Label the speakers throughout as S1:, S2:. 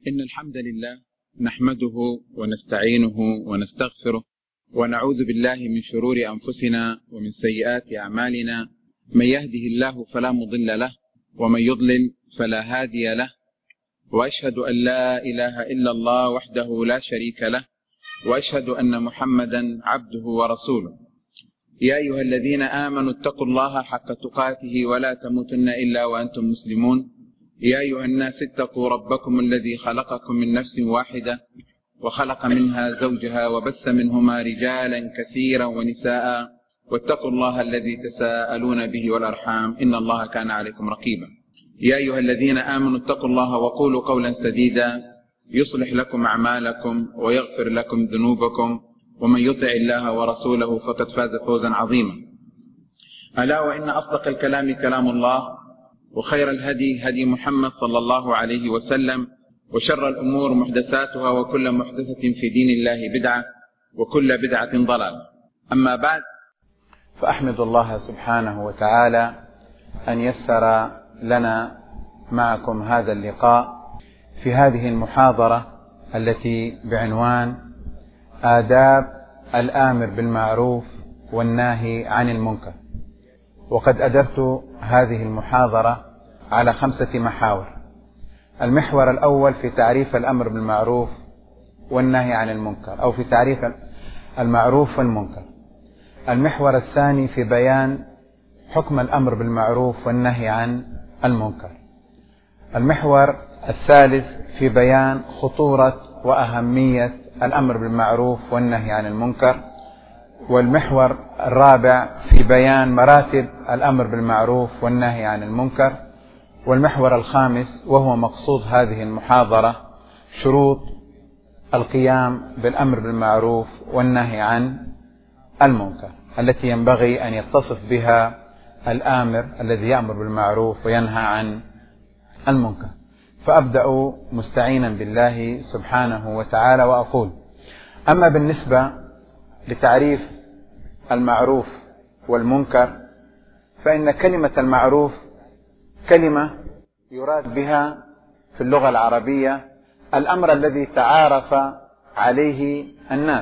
S1: إن الحمد لله نحمده ونستعينه ونستغفره ونعوذ بالله من شرور أنفسنا ومن سيئات أعمالنا. من يهده الله فلا مضل له ومن يضلل فلا هادي له، وأشهد أن لا إله إلا الله وحده لا شريك له، وأشهد أن محمدا عبده ورسوله. يا أيها الذين آمنوا اتقوا الله حق تقاته ولا تموتن إلا وأنتم مسلمون. يا أيها الناس اتقوا ربكم الذي خلقكم من نفس واحدة وخلق منها زوجها وبث منهما رجالا كثيرا ونساء، واتقوا الله الذي تساءلون به والأرحام إن الله كان عليكم رقيبا. يا أيها الذين آمنوا اتقوا الله وقولوا قولا سديدا يصلح لكم أعمالكم ويغفر لكم ذنوبكم، ومن يطع الله ورسوله فقد فاز فوزا عظيما. ألا وإن أصدق الكلام كلام الله، وخير الهدي هدي محمد صلى الله عليه وسلم، وشر الأمور محدثاتها، وكل محدثة في دين الله بدعة، وكل بدعة ضلال. أما بعد، فأحمد الله سبحانه وتعالى أن يسر لنا معكم هذا اللقاء في هذه المحاضرة التي بعنوان آداب الآمر بالمعروف والناهي عن المنكر. وقد أدرت هذه المحاضرة على 5 محاور. المحور الأول في تعريف الأمر بالمعروف والنهي عن المنكر، أو في تعريف المعروف والمنكر. المحور الثاني في بيان حكم الأمر بالمعروف والنهي عن المنكر. المحور الثالث في بيان خطورة وأهمية الأمر بالمعروف والنهي عن المنكر. والمحور الرابع في بيان مراتب الأمر بالمعروف والنهي عن المنكر. والمحور الخامس وهو مقصود هذه المحاضرة شروط القيام بالأمر بالمعروف والنهي عن المنكر التي ينبغي أن يتصف بها الآمر الذي يأمر بالمعروف وينهى عن المنكر. فأبدأ مستعينا بالله سبحانه وتعالى وأقول: أما بالنسبة لتعريف المعروف والمنكر، فإن كلمة المعروف كلمة يراد بها في اللغة العربية الأمر الذي تعارف عليه الناس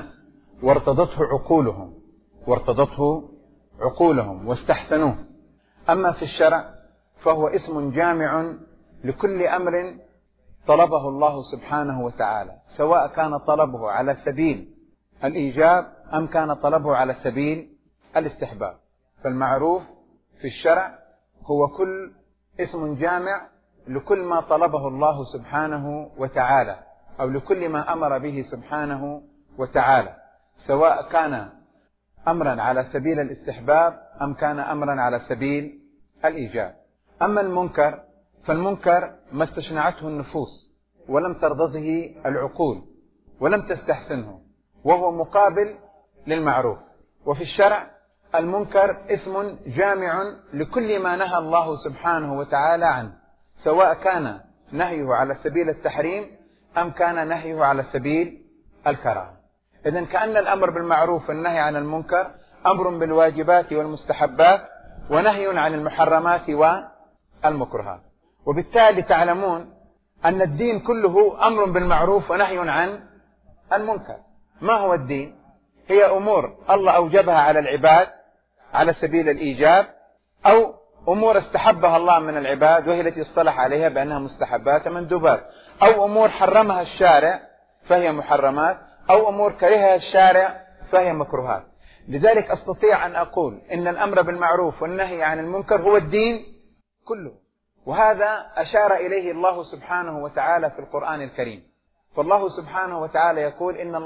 S1: وارتضته عقولهم واستحسنوه. أما في الشرع فهو اسم جامع لكل أمر طلبه الله سبحانه وتعالى، سواء كان طلبه على سبيل الإيجاب أم كان طلبه على سبيل الاستحباب. فالمعروف في الشرع هو كل اسم جامع لكل ما طلبه الله سبحانه وتعالى، أو لكل ما أمر به سبحانه وتعالى، سواء كان أمرا على سبيل الاستحباب أم كان أمرا على سبيل الإيجاب. أما المنكر فالمنكر ما استشنعته النفوس ولم ترضه العقول ولم تستحسنه، وهو مقابل للمعروف. وفي الشرع المنكر اسم جامع لكل ما نهى الله سبحانه وتعالى عنه، سواء كان نهيه على سبيل التحريم أم كان نهيه على سبيل الكراهة. إذن كأن الأمر بالمعروف والنهي عن المنكر أمر بالواجبات والمستحبات ونهي عن المحرمات والمكروهات. وبالتالي تعلمون أن الدين كله أمر بالمعروف ونهي عن المنكر. ما هو الدين؟ هي أمور الله أوجبها على العباد على سبيل الإيجاب، أو أمور استحبها الله من العباد وهي التي اصطلح عليها بأنها مستحبات مندوبات، أو أمور حرمها الشارع فهي محرمات، أو أمور كرهها الشارع فهي مكروهات. لذلك أستطيع أن أقول إن الأمر بالمعروف والنهي عن المنكر هو الدين كله. وهذا أشار إليه الله سبحانه وتعالى في القرآن الكريم. فالله سبحانه وتعالى يقول: إن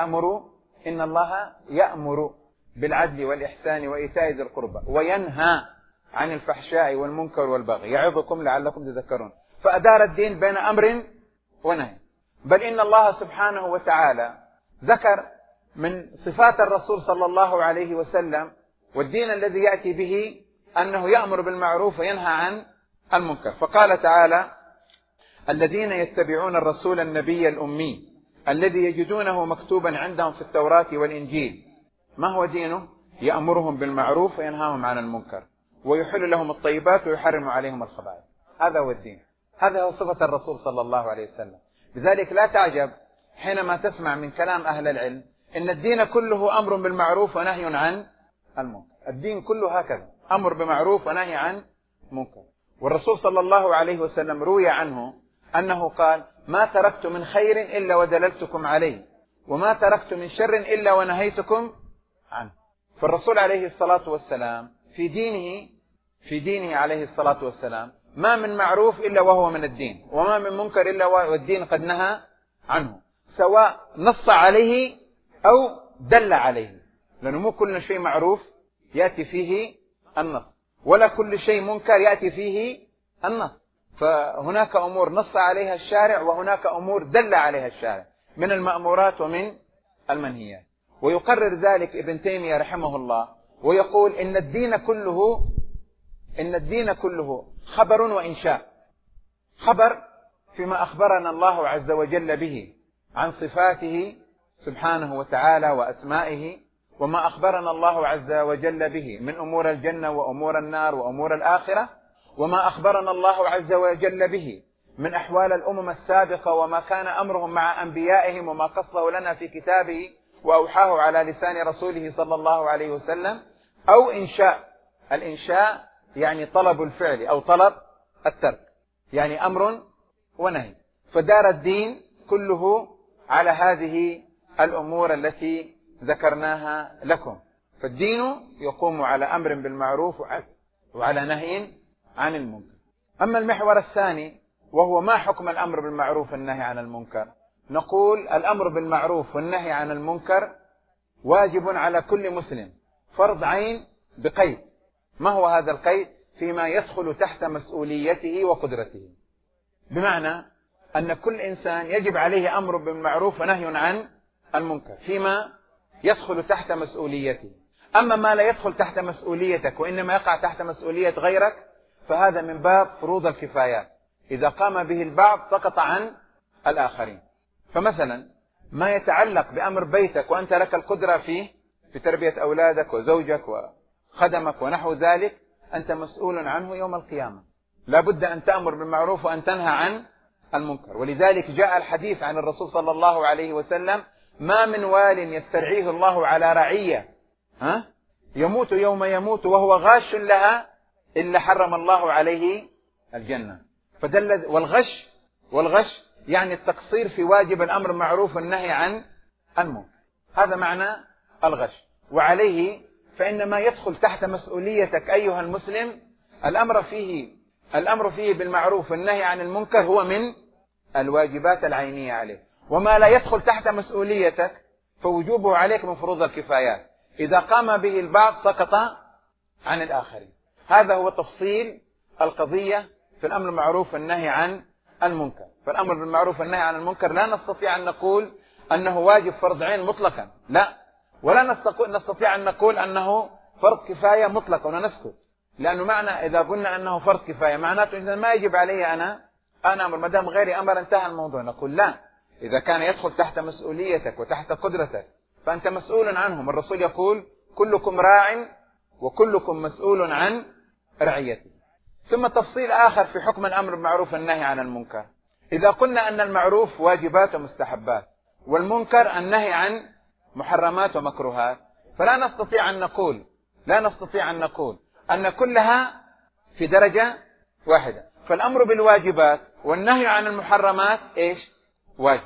S1: الله يأمر بالعدل والإحسان وإيتاء ذي القربى وينهى عن الفحشاء والمنكر والبغي يعظكم لعلكم تذكرون. فأدار الدين بين أمر ونهي. بل إن الله سبحانه وتعالى ذكر من صفات الرسول صلى الله عليه وسلم والدين الذي يأتي به أنه يأمر بالمعروف وينهى عن المنكر. فقال تعالى: الذين يتبعون الرسول النبي الأمي الذي يجدونه مكتوبا عندهم في التوراة والإنجيل. ما هو دينه؟ يأمرهم بالمعروف وينهاهم عن المنكر ويحل لهم الطيبات ويحرم عليهم الخبائث. هذا هو الدين، هذا هو صفة الرسول صلى الله عليه وسلم. لذلك لا تعجب حينما تسمع من كلام أهل العلم إن الدين كله أمر بالمعروف ونهي عن المنكر. الدين كله هكذا، أمر بمعروف ونهي عن منكر. والرسول صلى الله عليه وسلم روي عنه أنه قال: ما تركت من خير إلا ودللتكم عليه، وما تركت من شر إلا ونهيتكم عنه. فالرسول عليه الصلاة والسلام في دينه عليه الصلاة والسلام ما من معروف إلا وهو من الدين، وما من منكر إلا والدين قد نهى عنه، سواء نص عليه أو دل عليه، لأنه مو كل شيء معروف يأتي فيه النص، ولا كل شيء منكر يأتي فيه النص. فهناك أمور نص عليها الشارع، وهناك أمور دل عليها الشارع من المأمورات ومن المنهيات. ويقرر ذلك ابن تيمية رحمه الله ويقول: إن الدين كله خبر وإنشاء. خبر فيما أخبرنا الله عز وجل به عن صفاته سبحانه وتعالى وأسمائه، وما أخبرنا الله عز وجل به من أمور الجنة وأمور النار وأمور الآخرة، وما أخبرنا الله عز وجل به من أحوال الأمم السابقة وما كان أمرهم مع أنبيائهم، وما قصه لنا في كتابه وأوحاه على لسان رسوله صلى الله عليه وسلم. أو إنشاء. الإنشاء يعني طلب الفعل أو طلب الترك، يعني أمر ونهي. فدار الدين كله على هذه الأمور التي ذكرناها لكم. فالدين يقوم على أمر بالمعروف وعلى نهي عن المنكر. أما المحور الثاني وهو ما حكم الأمر بالمعروف والنهي عن المنكر، نقول: الأمر بالمعروف والنهي عن المنكر واجب على كل مسلم، فرض عين بقيد. ما هو هذا القيد؟ فيما يدخل تحت مسؤوليته وقدرته. بمعنى أن كل إنسان يجب عليه أمر بالمعروف ونهي عن المنكر فيما يدخل تحت مسؤوليته. أما ما لا يدخل تحت مسؤوليتك وإنما يقع تحت مسؤولية غيرك فهذا من باب فروض الكفايات، إذا قام به البعض سقط عن الآخرين. فمثلا ما يتعلق بأمر بيتك وأنت لك القدرة فيه، في تربية أولادك وزوجك وخدمك ونحو ذلك، أنت مسؤول عنه يوم القيامة. لا بد أن تأمر بالمعروف وأن تنهى عن المنكر. ولذلك جاء الحديث عن الرسول صلى الله عليه وسلم: ما من وال يسترعيه الله على رعية يموت يوم يموت وهو غاش لها إلا حرم الله عليه الجنة. فدل والغش يعني التقصير في واجب الأمر بالمعروف والنهي عن المنكر، هذا معنى الغش. وعليه فإن ما يدخل تحت مسؤوليتك أيها المسلم الأمر فيه بالمعروف والنهي عن المنكر هو من الواجبات العينية عليه. وما لا يدخل تحت مسؤوليتك فوجوبه عليك من فروض الكفايات، إذا قام به البعض سقط عن الآخرين. هذا هو تفصيل القضية في الأمر بالمعروف والنهي عن المنكر. فالأمر بالمعروف والنهي عن المنكر لا نستطيع أن نقول أنه واجب فرض عين مطلقا، لا، ولا نستطيع أن نقول أنه فرض كفاية مطلقا ونسكت، لأنه معنى إذا قلنا أنه فرض كفاية معناته إذا ما يجب علي أنا أمر، ما دام غيري أمر انتهى الموضوع. نقول لا، إذا كان يدخل تحت مسؤوليتك وتحت قدرتك فأنت مسؤول عنهم. الرسول يقول: كلكم راع وكلكم مسؤول عن رعيته. ثم تفصيل آخر في حكم الأمر بالمعروف والنهي عن المنكر. إذا قلنا أن المعروف واجبات ومستحبات والمنكر النهي عن محرمات ومكروهات، فلا نستطيع أن نقول أن كلها في درجة واحدة. فالأمر بالواجبات والنهي عن المحرمات واجب،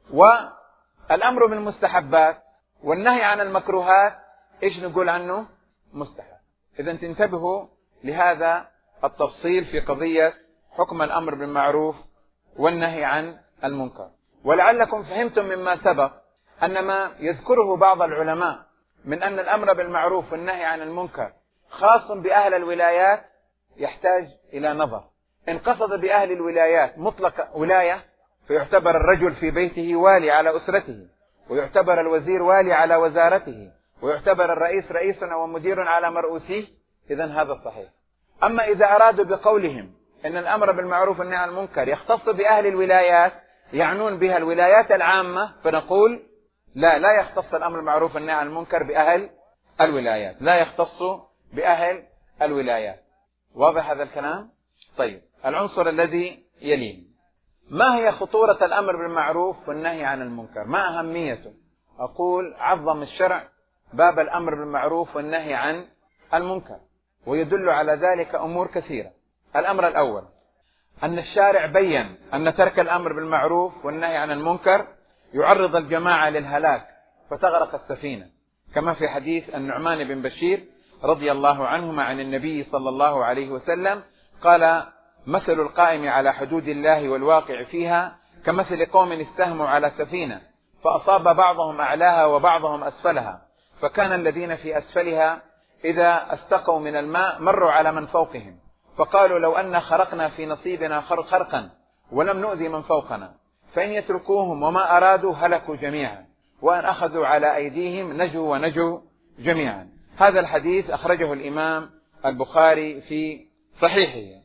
S1: والأمر بالمستحبات والنهي عن المكروهات نقول عنه مستحب. إذا تنتبهوا لهذا التفصيل في قضية حكم الأمر بالمعروف والنهي عن المنكر. ولعلكم فهمتم مما سبق أن ما يذكره بعض العلماء من أن الأمر بالمعروف والنهي عن المنكر خاص بأهل الولايات يحتاج إلى نظر. إن قصد بأهل الولايات مطلق ولاية فيعتبر الرجل في بيته والي على أسرته، ويعتبر الوزير والي على وزارته، ويعتبر الرئيس رئيسا ومدير على مرؤوسيه، إذن هذا صحيح. أما إذا أرادوا بقولهم أن الأمر بالمعروف والنهي عن المنكر يختص بأهل الولايات يعنون بها الولايات العامة، فنقول لا يختص الأمر بالمعروف والنهي عن المنكر بأهل الولايات، لا يختص بأهل الولايات. واضح هذا الكلام؟ طيب، العنصر الذي يليه ما هي خطورة الأمر بالمعروف والنهي عن المنكر؟ ما أهميته؟ أقول عظم الشرع باب الأمر بالمعروف والنهي عن المنكر، ويدل على ذلك أمور كثيرة. الأمر الأول أن الشارع بيّن أن ترك الأمر بالمعروف والنهي عن المنكر يعرض الجماعة للهلاك فتغرق السفينة، كما في حديث النعمان بن بشير رضي الله عنهما عن النبي صلى الله عليه وسلم قال: مثل القائم على حدود الله والواقع فيها كمثل قوم استهموا على سفينة فأصاب بعضهم أعلاها وبعضهم أسفلها، فكان الذين في أسفلها إذا استقوا من الماء مروا على من فوقهم فقالوا: لو أن خرقنا في نصيبنا خرقا ولم نؤذي من فوقنا، فإن يتركوهم وما أرادوا هلكوا جميعا، وأن أخذوا على أيديهم نجوا ونجوا جميعا. هذا الحديث أخرجه الإمام البخاري في صحيحه.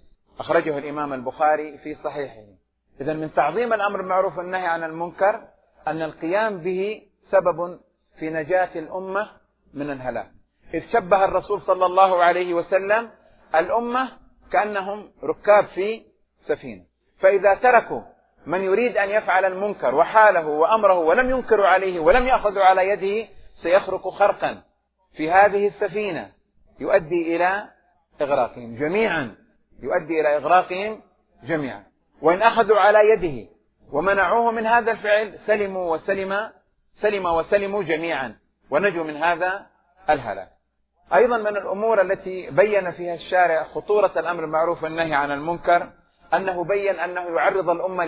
S1: إذن من تعظيم الأمر بالمعروف والنهي عن المنكر أن القيام به سبب في نجاة الأمة من الهلاك، إذ شبه الرسول صلى الله عليه وسلم الأمة كأنهم ركاب في سفينة، فإذا تركوا من يريد أن يفعل المنكر وحاله وأمره ولم ينكروا عليه ولم يأخذوا على يده سيخرق خرقا في هذه السفينة يؤدي إلى إغراقهم جميعا. وإن أخذوا على يده ومنعوه من هذا الفعل سلموا جميعا ونجوا من هذا الهلاك. أيضا من الأمور التي بين فيها الشارع خطورة الأمر بالمعروف والنهي عن المنكر أنه بين أنه يعرض الأمة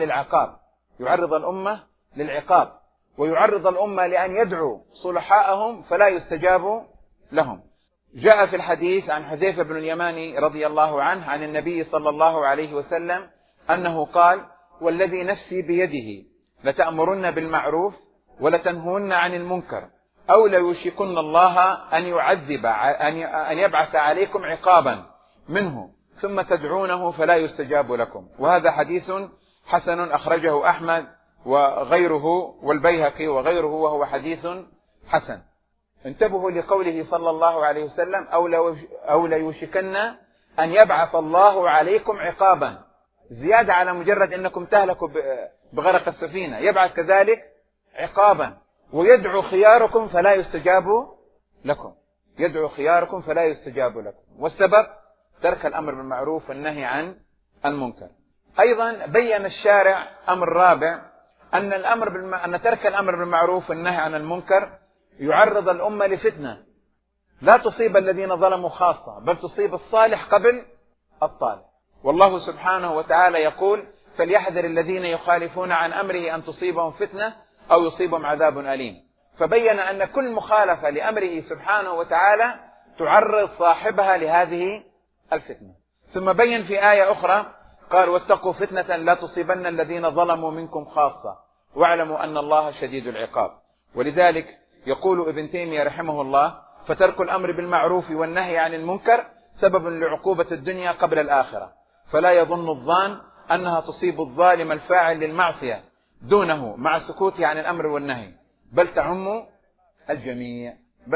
S1: للعقاب، ويعرض الأمة لأن يدعوا صلحاءهم فلا يستجاب لهم. جاء في الحديث عن حذيفة بن اليماني رضي الله عنه عن النبي صلى الله عليه وسلم أنه قال: والذي نفسي بيده لتأمرن بالمعروف ولتنهون عن المنكر أو ليوشكن الله أن يبعث عليكم عقابا منه ثم تدعونه فلا يستجاب لكم. وهذا حديث حسن أخرجه أحمد وغيره والبيهقي وغيره، وهو حديث حسن. انتبهوا لقوله صلى الله عليه وسلم: أو ليوشكن أن يبعث الله عليكم عقابا، زيادة على مجرد أنكم تهلكوا بغرق السفينة، يبعث كذلك عقابا، ويدعو خياركم فلا يستجاب لكم. والسبب ترك الأمر بالمعروف والنهي عن المنكر. أيضا بين الشارع أمر رابع، أن ترك الأمر بالمعروف والنهي عن المنكر يعرض الأمة لفتنة لا تصيب الذين ظلموا خاصة، بل تصيب الصالح قبل الطالح. والله سبحانه وتعالى يقول: فليحذر الذين يخالفون عن أمره أن تصيبهم فتنة أو يصيبهم عذاب أليم. فبين أن كل مخالفة لأمره سبحانه وتعالى تعرض صاحبها لهذه الفتنة. ثم بين في آية أخرى قال: واتقوا فتنة لا تصيبن الذين ظلموا منكم خاصة واعلموا أن الله شديد العقاب. ولذلك يقول ابن تيمية رحمه الله: فترك الأمر بالمعروف والنهي عن المنكر سبب لعقوبة الدنيا قبل الآخرة، فلا يظن الظان أنها تصيب الظالم الفاعل للمعصية دونه مع سكوته عن الأمر والنهي، بل تعم الجميع.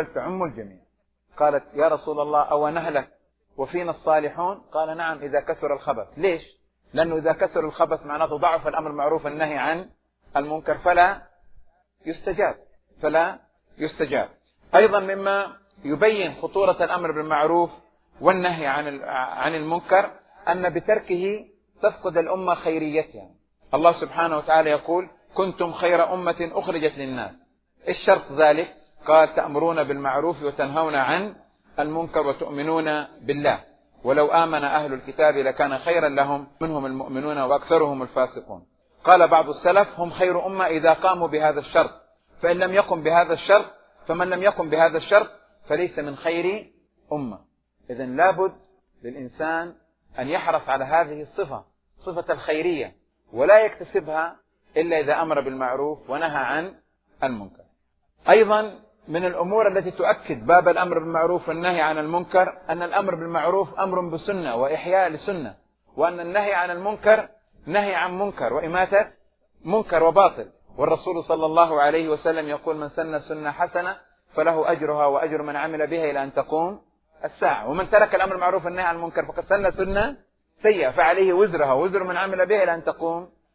S1: قالت: يا رسول الله أو نهلك وفينا الصالحون؟ قال: نعم إذا كثر الخبث. ليش؟ لأنه إذا كثر الخبث معناته ضعف الأمر بالمعروف والنهي عن المنكر فلا يستجاب. أيضا مما يبين خطورة الأمر بالمعروف والنهي عن المنكر أن بتركه تفقد الأمة خيريتها. الله سبحانه وتعالى يقول: كنتم خير أمة أخرجت للناس. إيش شرط ذلك؟ قال: تأمرون بالمعروف وتنهون عن المنكر وتؤمنون بالله، ولو آمن أهل الكتاب لكان خيرا لهم منهم المؤمنون وأكثرهم الفاسقون. قال بعض السلف: هم خير أمة إذا قاموا بهذا الشرط، فإن لم يقم بهذا الشرط فمن لم يقم بهذا الشرط فليس من خير أمة. إذن لابد للإنسان أن يحرص على هذه صفة الخيرية، ولا يكتسبها إلا إذا أمر بالمعروف ونهى عن المنكر. أيضا من الأمور التي تؤكد باب الأمر بالمعروف والنهي عن المنكر أن الأمر بالمعروف أمر بسنة وإحياء لسنة، وأن النهي عن المنكر نهي عن منكر وإماتة منكر وباطل. والرسول صلى الله عليه وسلم يقول: من سن سنة حسنة فله أجرها وأجر من عمل بها إلى أن تقوم الساعة، ومن ترك الأمر بالمعروف والنهي عن المنكر فقد سن سنة سيئة فعليه وزرها ووزر من عمل بها إلى أن تقوم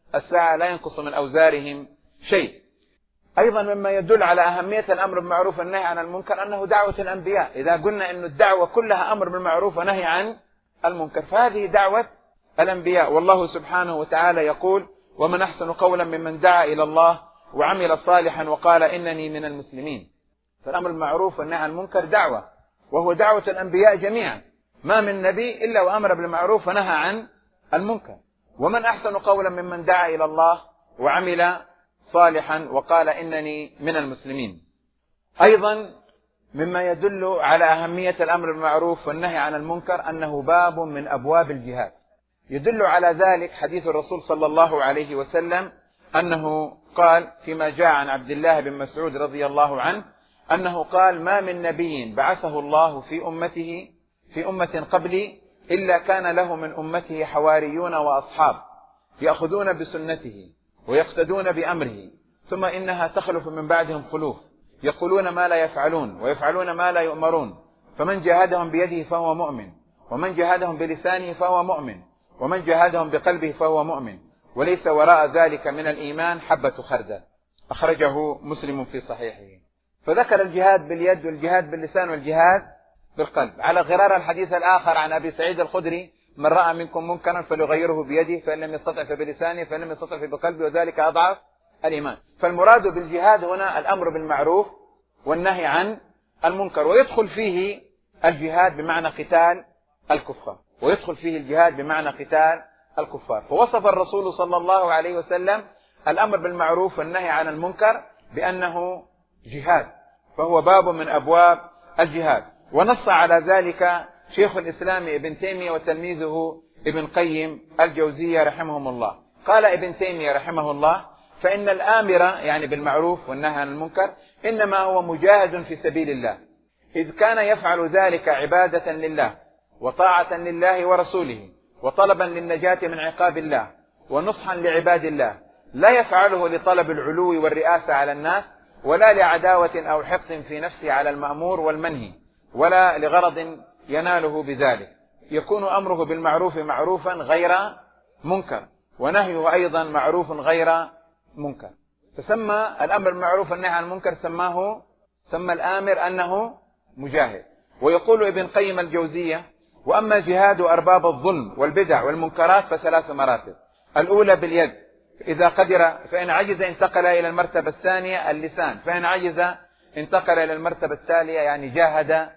S1: الساعة لا ينقص من أوزارهم شيء. أيضا مما يدل على أهمية الأمر بالمعروف والنهي عن المنكر أنه دعوة الأنبياء. إذا قلنا أن الدعوة كلها أمر بالمعروف ونهي عن المنكر فهذه دعوة الأنبياء. والله سبحانه وتعالى يقول: ومن أحسن قولا ممن دعا إلى الله وعمل صالحا وقال إنني من المسلمين. فالأمر بالمعروف والنهي عن المنكر دعوة، وهو دعوة الأنبياء جميعا، ما من نبي إلا وأمر بالمعروف ونهى عن المنكر. ومن أحسن قولا ممن دعا إلى الله وعمل صالحا وقال إنني من المسلمين. أيضا مما يدل على أهمية الأمر بالمعروف والنهي عن المنكر أنه باب من أبواب الجهاد. يدل على ذلك حديث الرسول صلى الله عليه وسلم أنه قال فيما جاء عن عبد الله بن مسعود رضي الله عنه أنه قال: ما من نبي بعثه الله في أمة قبلي إلا كان له من أمته حواريون وأصحاب يأخذون بسنته ويقتدون بأمره، ثم إنها تخلف من بعدهم خلوف يقولون ما لا يفعلون ويفعلون ما لا يؤمرون، فمن جاهدهم بيده فهو مؤمن، ومن جاهدهم بلسانه فهو مؤمن، ومن جاهدهم بقلبه فهو مؤمن، وليس وراء ذلك من الإيمان حبة خردل. أخرجه مسلم في صحيحه. فذكر الجهاد باليد والجهاد باللسان والجهاد بالقلب، على غرار الحديث الآخر عن أبي سعيد الخدري: من رأى منكم منكرا فليغيره بيده، فإن لم يستطع فبلسانه، فإن لم يستطع فبقلبه، وذلك أضعف الإيمان. فالمراد بالجهاد هنا الأمر بالمعروف والنهي عن المنكر، ويدخل فيه الجهاد بمعنى قتال الكفار، ويدخل فيه الجهاد بمعنى قتال الكفار. فوصف الرسول صلى الله عليه وسلم الأمر بالمعروف والنهي عن المنكر بأنه جهاد، فهو باب من أبواب الجهاد. ونص على ذلك شيخ الإسلام ابن تيمية وتلميذه ابن قيم الجوزية رحمهم الله. قال ابن تيمية رحمه الله: فإن الآمر يعني بالمعروف والنهي عن المنكر إنما هو مجاهد في سبيل الله، إذ كان يفعل ذلك عبادة لله وطاعة لله ورسوله وطلبا للنجاة من عقاب الله ونصحا لعباد الله، لا يفعله لطلب العلو والرئاسة على الناس، ولا لعداوة أو حقد في نفسه على المأمور والمنهي، ولا لغرض يناله بذلك. يكون أمره بالمعروف معروفا غير منكر، ونهيه أيضا معروف غير منكر. فسمى الأمر بالمعروف والنهي عن المنكر سمى الآمر أنه مجاهد. ويقول ابن قيم الجوزية: وأما جهاد أرباب الظلم والبدع والمنكرات فثلاث مراتب. الأولى باليد، إذا قدر فإن عجز انتقل إلى المرتبة الثانية اللسان، فإن عجز انتقل إلى المرتبة التالية يعني جاهد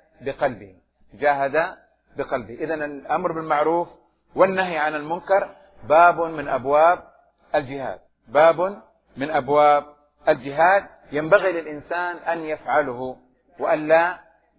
S1: بقلبه. إذن الأمر بالمعروف والنهي عن المنكر باب من أبواب الجهاد، باب من أبواب الجهاد ينبغي للإنسان أن يفعله وألا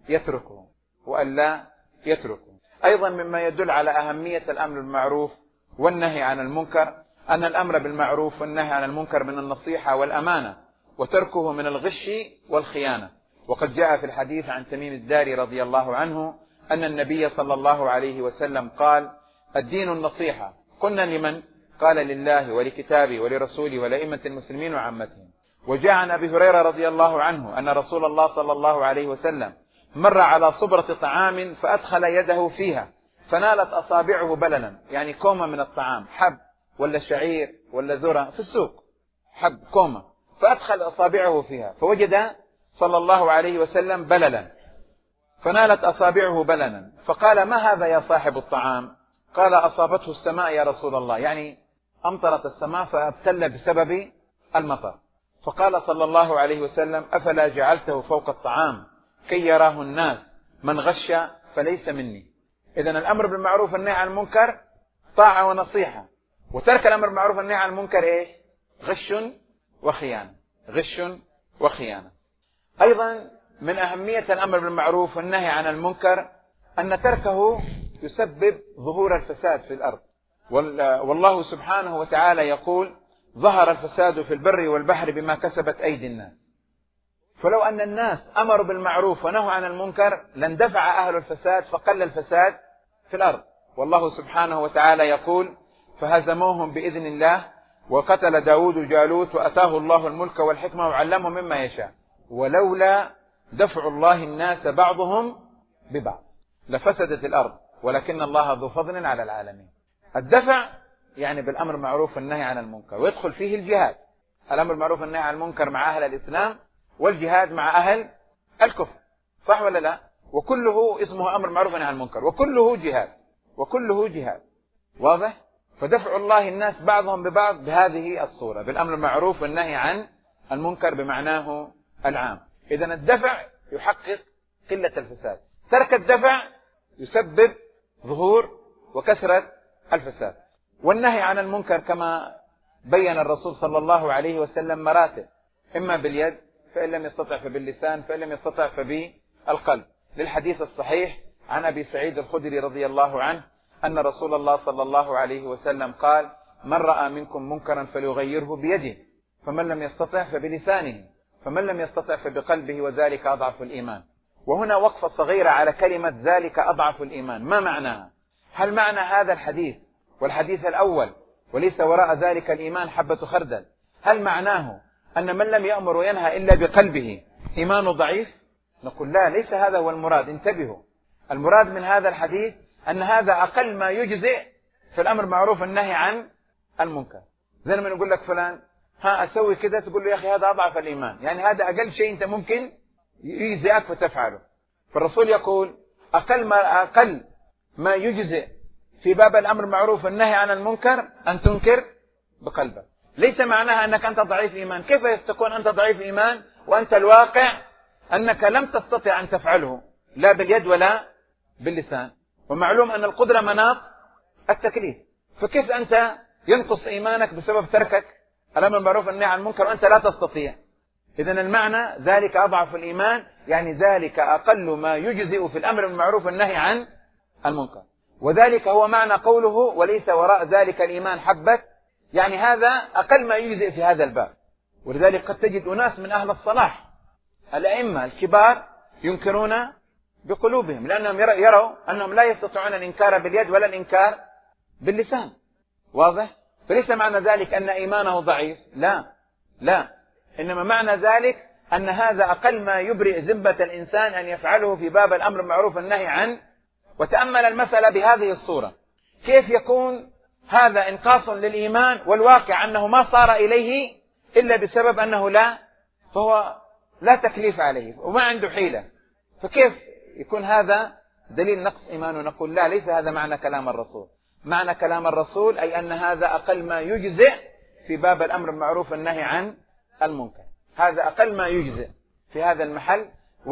S1: يتركه. أيضا مما يدل على أهمية الأمر بالمعروف والنهي عن المنكر أن الأمر بالمعروف والنهي عن المنكر من النصيحة والأمانة، وتركه من الغش والخيانة. وقد جاء في الحديث عن تميم الداري رضي الله عنه أن النبي صلى الله عليه وسلم قال: الدين النصيحة. قلنا: لمن؟ قال: لله ولكتابه ولرسوله ولأئمة المسلمين وعامتهم. وجاء عن أبي هريرة رضي الله عنه أن رسول الله صلى الله عليه وسلم مر على صبرة طعام فأدخل يده فيها فنالت أصابعه بللا، يعني كومة من الطعام، حب ولا شعير ولا ذرة في السوق، حب كومة، فأدخل أصابعه فيها فوجد صلى الله عليه وسلم بللا، فنالت أصابعه بللا، فقال: ما هذا يا صاحب الطعام؟ قال: أصابته السماء يا رسول الله، يعني أمطرت السماء فابتل بسبب المطر. فقال صلى الله عليه وسلم: أفلا جعلته فوق الطعام كي يراه الناس، من غش فليس مني. إذن الأمر بالمعروف والنهي عن المنكر طاعة ونصيحة، وترك الأمر بالمعروف والنهي عن المنكر إيش؟ غش وخيانة. أيضا من أهمية الأمر بالمعروف والنهي عن المنكر أن تركه يسبب ظهور الفساد في الأرض. والله سبحانه وتعالى يقول: ظهر الفساد في البر والبحر بما كسبت أيدي الناس. فلو أن الناس أمروا بالمعروف ونهوا عن المنكر لاندفع أهل الفساد فقل الفساد في الأرض. والله سبحانه وتعالى يقول: فهزموهم بإذن الله وقتل داود جالوت وأتاه الله الملك والحكمة وعلمه مما يشاء ولولا دفع الله الناس بعضهم ببعض لفسدت الأرض ولكن الله ذو فضل على العالمين. الدفع يعني بالأمر بالمعروف والنهي عن المنكر، ويدخل فيه الجهاد. الأمر بالمعروف والنهي عن المنكر مع أهل الإسلام، والجهاد مع أهل الكفر، صح ولا لا؟ وكله اسمه أمر بالمعروف والنهي عن المنكر، وكله جهاد، وكله جهاد. واضح؟ فدفع الله الناس بعضهم ببعض بهذه الصورة، بالأمر بالمعروف والنهي عن المنكر بمعناه العام. إذن الدفع يحقق قلة الفساد، ترك الدفع يسبب ظهور وكثرة الفساد. والنهي عن المنكر كما بين الرسول صلى الله عليه وسلم مراتب، إما باليد، فإن لم يستطع فباللسان، فإن لم يستطع فبالقلب، للحديث الصحيح عن أبي سعيد الخدري رضي الله عنه أن رسول الله صلى الله عليه وسلم قال: من رأى منكم منكرا فليغيره بيده، فمن لم يستطع فبلسانه، فمن لم يستطع فبقلبه، وذلك أضعف الإيمان. وهنا وقفة صغيرة على كلمة ذلك أضعف الإيمان، ما معناها؟ هل معنى هذا الحديث والحديث الأول وليس وراء ذلك الإيمان حبة خردل، هل معناه أن من لم يأمر وينهى إلا بقلبه إيمانه ضعيف؟ نقول لا، ليس هذا هو المراد. انتبهوا، المراد من هذا الحديث أن هذا أقل ما يجزئ في الأمر معروف والنهي عن المنكر. زي ما نقول لك فلان أسوي كده، تقول له يا أخي هذا أضعف الإيمان، يعني هذا أقل شيء أنت ممكن يجزئك فتفعله. فالرسول يقول أقل ما يجزئ في باب الأمر معروف والنهي عن المنكر أن تنكر بقلبك. ليس معناها أنك أنت ضعيف إيمان. كيف تكون أنت ضعيف إيمان وأنت الواقع أنك لم تستطع أن تفعله لا باليد ولا باللسان؟ ومعلوم أن القدرة مناط التكليف، فكيف أنت ينقص إيمانك بسبب تركك الأمر بالمعروف والنهي عن المنكر وأنت لا تستطيع؟ إذن المعنى ذلك أضعف الإيمان، يعني ذلك أقل ما يجزئ في الأمر بالمعروف والنهي عن المنكر. وذلك هو معنى قوله وليس وراء ذلك الإيمان حبة، يعني هذا أقل ما يجزئ في هذا الباب. ولذلك قد تجد أناس من أهل الصلاح الأئمة الكبار ينكرون بقلوبهم، لأنهم يروا أنهم لا يستطيعون الإنكار باليد ولا الإنكار باللسان. واضح؟ فليس معنى ذلك أن إيمانه ضعيف، لا، إنما معنى ذلك أن هذا أقل ما يبرئ ذمة الإنسان أن يفعله في باب الأمر بالمعروف والنهي عن. وتأمل المسألة بهذه الصورة، كيف يكون هذا إنقاص للإيمان والواقع أنه ما صار إليه إلا بسبب أنه فهو لا تكليف عليه وما عنده حيلة، فكيف يكون هذا دليل نقص إيمان؟ ونقول لا، ليس هذا معنى كلام الرسول. معنى كلام الرسول أي أن هذا أقل ما يجزئ في باب الأمر بالمعروف والنهي عن المنكر، هذا أقل ما يجزئ في هذا المحل،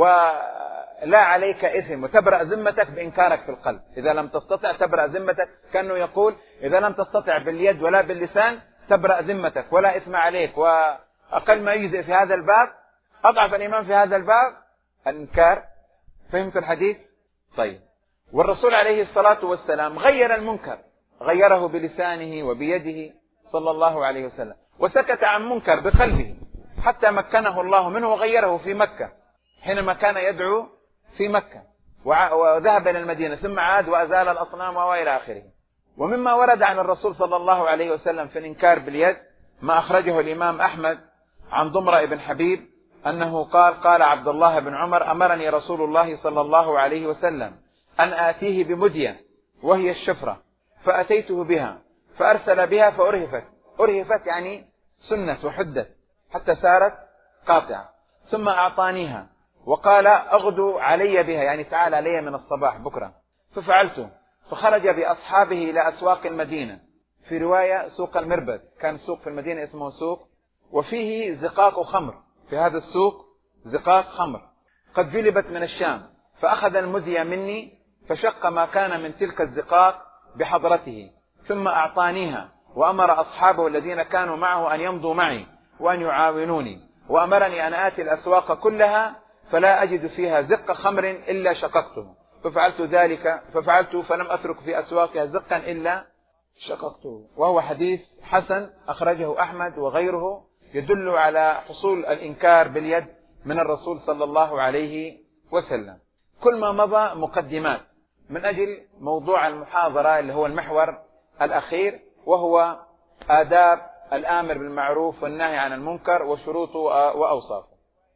S1: ولا عليك إثم، وتبرأ ذمتك بإنكارك في القلب. إذا لم تستطع تبرأ ذمتك، كأنه يقول إذا لم تستطع باليد ولا باللسان تبرأ ذمتك ولا إثم عليك. وأقل ما يجزئ في هذا الباب، أضعف الإيمان في هذا الباب الإنكار. فهمت الحديث؟ طيب. والرسول عليه الصلاة والسلام غير المنكر، غيره بلسانه وبيده صلى الله عليه وسلم، وسكت عن منكر بقلبه حتى مكنه الله منه وغيره في مكة حينما كان يدعو في مكة، وذهب إلى المدينة ثم عاد وأزال الأصنام وإلى آخره. ومما ورد عن الرسول صلى الله عليه وسلم في الإنكار باليد ما أخرجه الإمام أحمد عن ضمرة بن حبيب أنه قال عبد الله بن عمر: أمرني رسول الله صلى الله عليه وسلم أن آتيه بمدية وهي الشفرة، فأتيته بها فأرسل بها فأرهفت يعني سنت وحدت حتى صارت قاطعة، ثم أعطانيها وقال: أغدو علي بها، يعني تعال علي من الصباح بكرة. ففعلته، فخرج بأصحابه إلى أسواق المدينة، في رواية سوق المربد، كان سوق في المدينة اسمه سوق، وفيه زقاق خمر، في هذا السوق زقاق خمر قد جلبت من الشام، فأخذ المدية مني فشق ما كان من تلك الزقاق بحضرته، ثم أعطانيها، وأمر أصحابه الذين كانوا معه أن يمضوا معي وأن يعاونوني، وأمرني أن آتي الأسواق كلها فلا أجد فيها زق خمر إلا شققته، ففعلت ذلك، فلم أترك في أسواقها زقا إلا شققته. وهو حديث حسن أخرجه أحمد وغيره، يدل على حصول الإنكار باليد من الرسول صلى الله عليه وسلم. كل ما مضى مقدمات من أجل موضوع المحاضرة اللي هو المحور الأخير، وهو آداب الآمر بالمعروف والنهي عن المنكر وشروطه وأوصافه.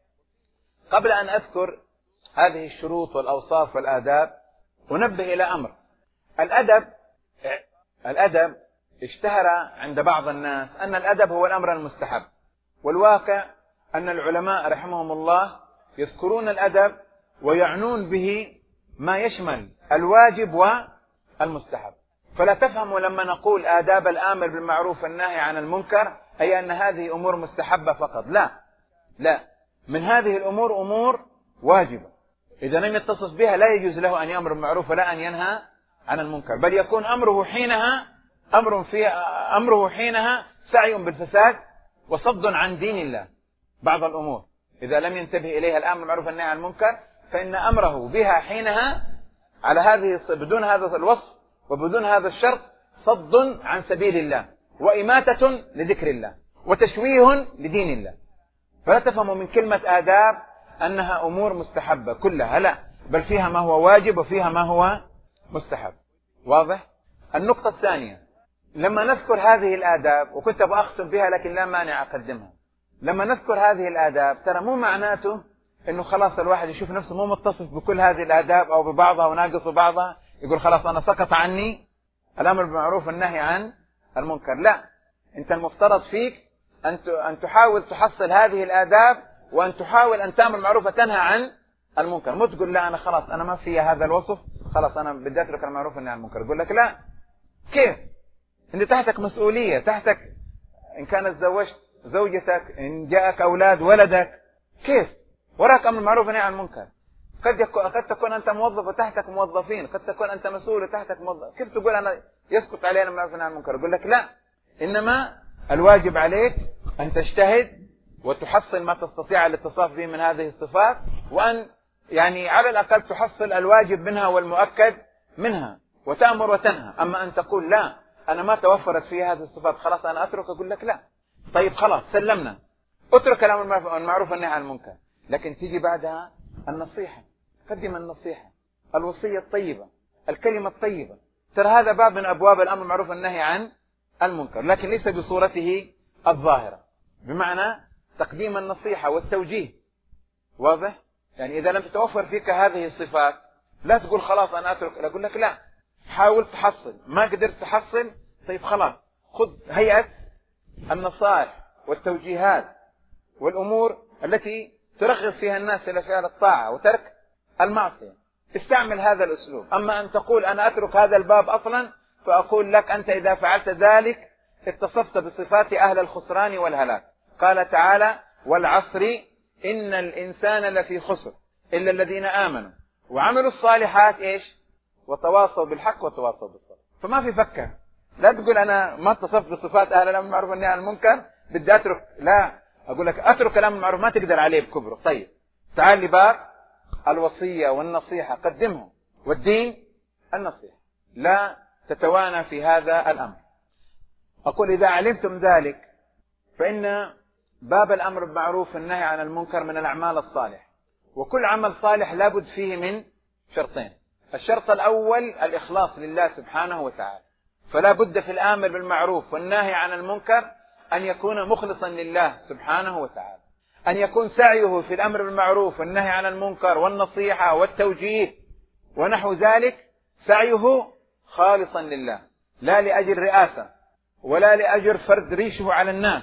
S1: قبل أن أذكر هذه الشروط والأوصاف والآداب أنبه إلى أمر. الأدب اشتهر عند بعض الناس أن الأدب هو الأمر المستحب، والواقع أن العلماء رحمهم الله يذكرون الأدب ويعنون به ما يشمل الواجب والمستحب. فلا تفهموا لما نقول آداب الآمر بالمعروف والنهي عن المنكر أي أن هذه أمور مستحبة فقط، لا، من هذه الأمور أمور واجبة، إذا لم يتصف بها لا يجوز له أن يأمر بالمعروف ولا أن ينهى عن المنكر، بل يكون أمره حينها سعي بالفساد وصد عن دين الله. بعض الأمور إذا لم ينتبه إليها الآمر بالمعروف والنهي عن المنكر فإن أمره بها حينها على هذه بدون هذا الوصف وبدون هذا الشرط صد عن سبيل الله وإماتة لذكر الله وتشويه لدين الله. فلا تفهموا من كلمة آداب أنها أمور مستحبة كلها، لا، بل فيها ما هو واجب وفيها ما هو مستحب. واضح؟ النقطة الثانية، لما نذكر هذه الآداب، وكنت بأختم بها لكن لا مانع أقدمها، لما نذكر هذه الآداب ترى مو معناته إنه خلاص الواحد يشوف نفسه مو متصف بكل هذه الآداب أو ببعضها وناقص بعضها يقول خلاص أنا سقط عني الأمر بالمعروف والنهي عن المنكر. لا، أنت المفترض فيك أن تحاول تحصل هذه الآداب وأن تحاول أن تأمر بالمعروف وتنهى عن المنكر. مو تقول لا أنا خلاص أنا ما في هذا الوصف خلاص أنا بدي أترك المعروف والنهي عن المنكر. يقول لك لا، كيف؟ أنت تحتك مسؤولية، تحتك إن كانت زوجت زوجتك، إن جاءك أولاد ولدك، كيف؟ وراك أمر بالمعروف والنهي عن المنكر. قد تكون أنت موظف وتحتك موظفين، قد تكون أنت مسؤول وتحتك موظف، كيف تقول أنا يسقط علينا المعروف والنهي عن المنكر؟ يقول لك لا، إنما الواجب عليك أن تجتهد وتحصل ما تستطيع الاتصاف به من هذه الصفات، وأن يعني على الأقل تحصل الواجب منها والمؤكد منها وتأمر وتنهى. أما أن تقول لا أنا ما توفرت في هذه الصفات خلاص أنا أترك، أقول لك لا، طيب خلاص سلمنا، اترك الأمر بالمعروف والنهي عن المنكر، لكن تيجي بعدها النصيحة، قدم النصيحة، الوصية الطيبة، الكلمة الطيبة. ترى هذا باب من أبواب الأمر بالمعروف والنهي عن المنكر، لكن ليس بصورته الظاهرة، بمعنى تقديم النصيحة والتوجيه. واضح؟ يعني إذا لم تتوفر فيك هذه الصفات لا تقول خلاص أنا أترك، لا، أقول لك لا، حاول تحصل، ما قدرت تحصل طيب خلاص خذ هيئة النصائح والتوجيهات والأمور التي ترغب فيها الناس إلى فعل الطاعة وترك المعصية، استعمل هذا الأسلوب. أما أن تقول أنا أترك هذا الباب أصلا، فأقول لك أنت إذا فعلت ذلك اتصفت بصفات أهل الخسران والهلاك. قال تعالى والعصر إن الإنسان لفي خسر إلا الذين آمنوا وعملوا الصالحات إيش؟ وتواصوا بالحق وتواصوا بالصبر. فما في فكر، لا تقول أنا ما اتصفت بصفات أهل الأمر بالمعروف والنهي عن المنكر بدي أترك، لا، أقول لك أترك الأمر بالمعروف ما تقدر عليه بكبره، طيب تعال لباب الوصية والنصيحة قدمها، والدين النصيحة، لا تتوانى في هذا الأمر. أقول إذا علمتم ذلك فإن باب الأمر بالمعروف والنهي عن المنكر من الأعمال الصالحة، وكل عمل صالح لابد فيه من شرطين. الشرط الأول الإخلاص لله سبحانه وتعالى، فلا بد في الآمر بالمعروف والنهي عن المنكر أن يكون مخلصا لله سبحانه وتعالى، أن يكون سعيه في الأمر بالمعروف والنهي عن المنكر والنصيحة والتوجيه ونحو ذلك سعيه خالصا لله، لا لأجل رئاسة ولا لأجل فرد ريشه على الناس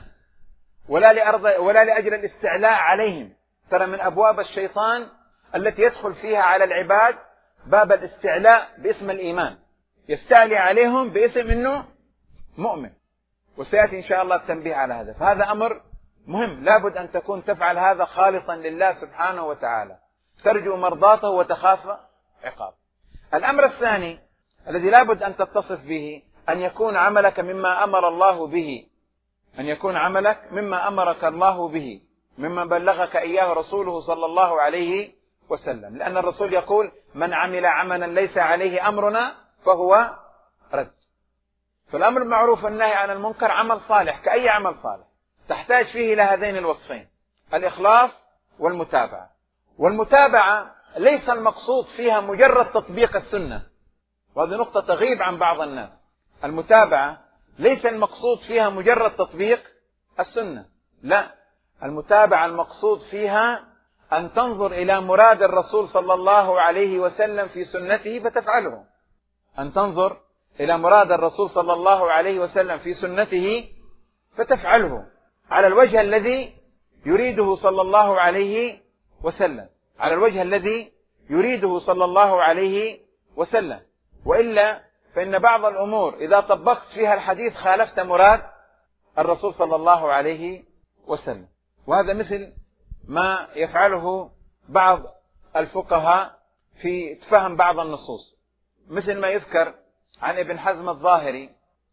S1: ولا لأجل الاستعلاء عليهم. ترى من أبواب الشيطان التي يدخل فيها على العباد باب الاستعلاء باسم الإيمان، يستعلي عليهم باسم أنه مؤمن، وسيأتي إن شاء الله التنبيه على هذا. فهذا أمر مهم، لابد أن تكون تفعل هذا خالصا لله سبحانه وتعالى، ترجو مرضاته وتخاف عقابه. الأمر الثاني الذي لابد أن تتصف به أن يكون عملك مما أمر الله به، أن يكون عملك مما أمرك الله به، مما بلغك إياه رسوله صلى الله عليه وسلم، لأن الرسول يقول من عمل عملا ليس عليه أمرنا فهو رد. فالأمر بالمعروف والنهي عن المنكر عمل صالح كأي عمل صالح، تحتاج فيه إلى هذين الوصفين، الإخلاص والمتابعة. والمتابعة ليس المقصود فيها مجرد تطبيق السنة، وهذه نقطة تغيب عن بعض الناس. المتابعة ليس المقصود فيها مجرد تطبيق السنة، لا، المتابعة المقصود فيها أن تنظر إلى مراد الرسول صلى الله عليه وسلم في سنته فتفعله، أن تنظر إلى مراد الرسول صلى الله عليه وسلم في سنته فتفعله على الوجه الذي يريده صلى الله عليه وسلم، على الوجه الذي يريده صلى الله عليه وسلم. وإلا فإن بعض الأمور إذا طبقت فيها الحديث خالفت مراد الرسول صلى الله عليه وسلم. وهذا مثل ما يفعله بعض الفقهاء في فهم بعض النصوص، مثل ما يذكر عن ابن حزم الظاهري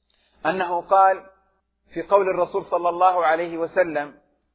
S1: أنه قال في قول الرسول صلى الله عليه وسلم: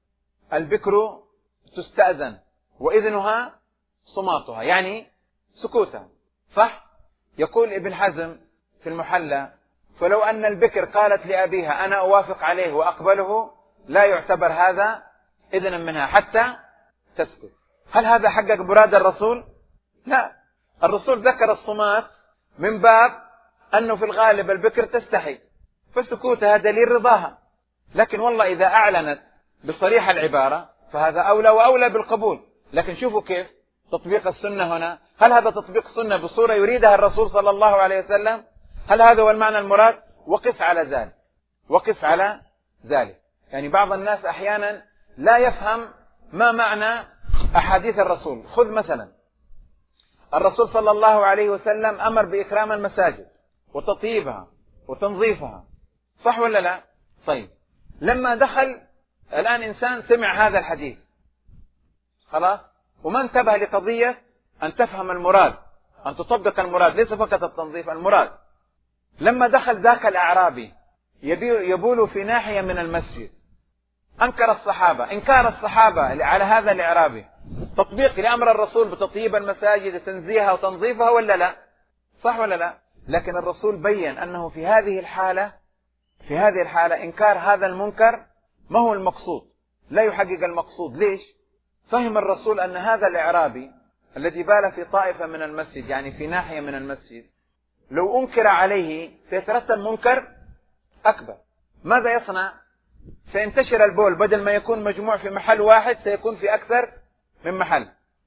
S1: البكر تستأذن وإذنها صماتها، يعني سكوتها. صح؟ يقول ابن حزم في المحلى: فلو أن البكر قالت لأبيها أنا أوافق عليه وأقبله لا يعتبر هذا إذنا منها حتى تسكت. هل هذا حقق مراد الرسول؟ لا، الرسول ذكر الصمات من باب أنه في الغالب البكر تستحي، فسكوتها دليل رضاها. لكن والله إذا أعلنت بصريح العبارة فهذا أولى وأولى بالقبول. لكن شوفوا كيف تطبيق السنة هنا. هل هذا تطبيق سنة بصورة يريدها الرسول صلى الله عليه وسلم؟ هل هذا هو المعنى المراد؟ وقف على ذلك، وقف على ذلك. يعني بعض الناس أحيانا لا يفهم ما معنى أحاديث الرسول. خذ مثلا الرسول صلى الله عليه وسلم أمر بإكرام المساجد وتطيبها وتنظيفها، صح ولا لا؟ طيب، لما دخل الآن إنسان سمع هذا الحديث خلاص وما انتبه لقضية أن تفهم المراد، أن تطبق المراد، ليس فقط التنظيف، المراد. لما دخل ذاك الأعرابي يبول في ناحية من المسجد، أنكر الصحابة، إنكار الصحابة على هذا الأعرابي تطبيق لأمر الرسول بتطيب المساجد وتنزيهها وتنظيفها ولا لا؟ صح ولا لا؟ لكن الرسول بيّن أنه في هذه الحالة إنكار هذا المنكر ما هو المقصود، لا يحقق المقصود. ليش؟ فهم الرسول أن هذا الأعرابي الذي بال في طائفة من المسجد، يعني في ناحية من المسجد، لو أنكر عليه سيترتب منكر أكبر. ماذا يصنع؟ سينتشر البول، بدل ما يكون مجموع في محل واحد سيكون في أكثر من محل،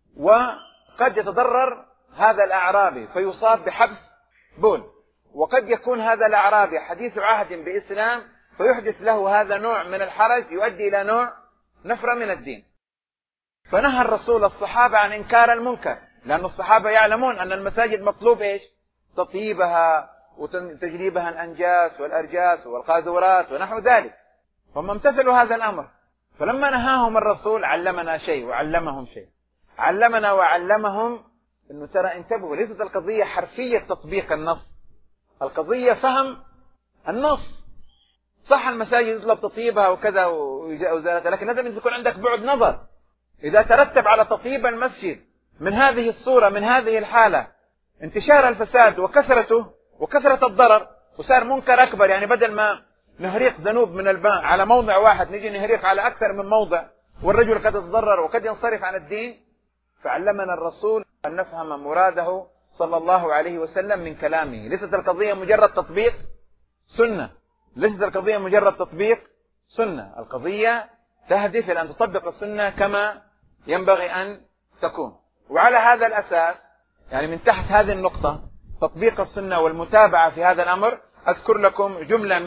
S1: وقد يتضرر هذا الأعرابي فيصاب بحبس بول، وقد يكون هذا الأعرابي حديث عهد بإسلام فيحدث له هذا نوع من الحرج يؤدي إلى نوع نفرة من الدين. فنهى الرسول الصحابة عن إنكار المنكر، لأن الصحابة يعلمون أن المساجد مطلوب إيش؟ تطيبها وتجليبها الأنجاس والأرجاس والقاذورات ونحو ذلك، فهم امتثلوا هذا الأمر. فلما نهاهم الرسول علمنا شيء وعلمهم شيء، علمنا وعلمهم أنه ترى انتبهوا، ليست القضية حرفية تطبيق النص، القضية فهم النص. صح المساجد يطلب تطيبها وكذا وزالتها، لكن لازم يكون عندك بعد نظر. إذا ترتب على تطيب المسجد من هذه الصورة، من هذه الحالة، انتشار الفساد وكثرة الضرر، وصار منكر أكبر، يعني بدل ما نهريق ذنوب من الماء على موضع واحد نجي نهريق على أكثر من موضع، والرجل قد يتضرر وقد ينصرف عن الدين. فعلمنا الرسول أن نفهم مراده صلى الله عليه وسلم من كلامه. ليست القضية مجرد تطبيق سنة، ليست القضية مجرد تطبيق سنة، القضية تهدف إلى أن تطبق السنة كما ينبغي أن تكون. وعلى هذا الأساس، يعني من تحت هذه النقطة تطبيق السنة والمتابعة في هذا الأمر، أذكر لكم جملة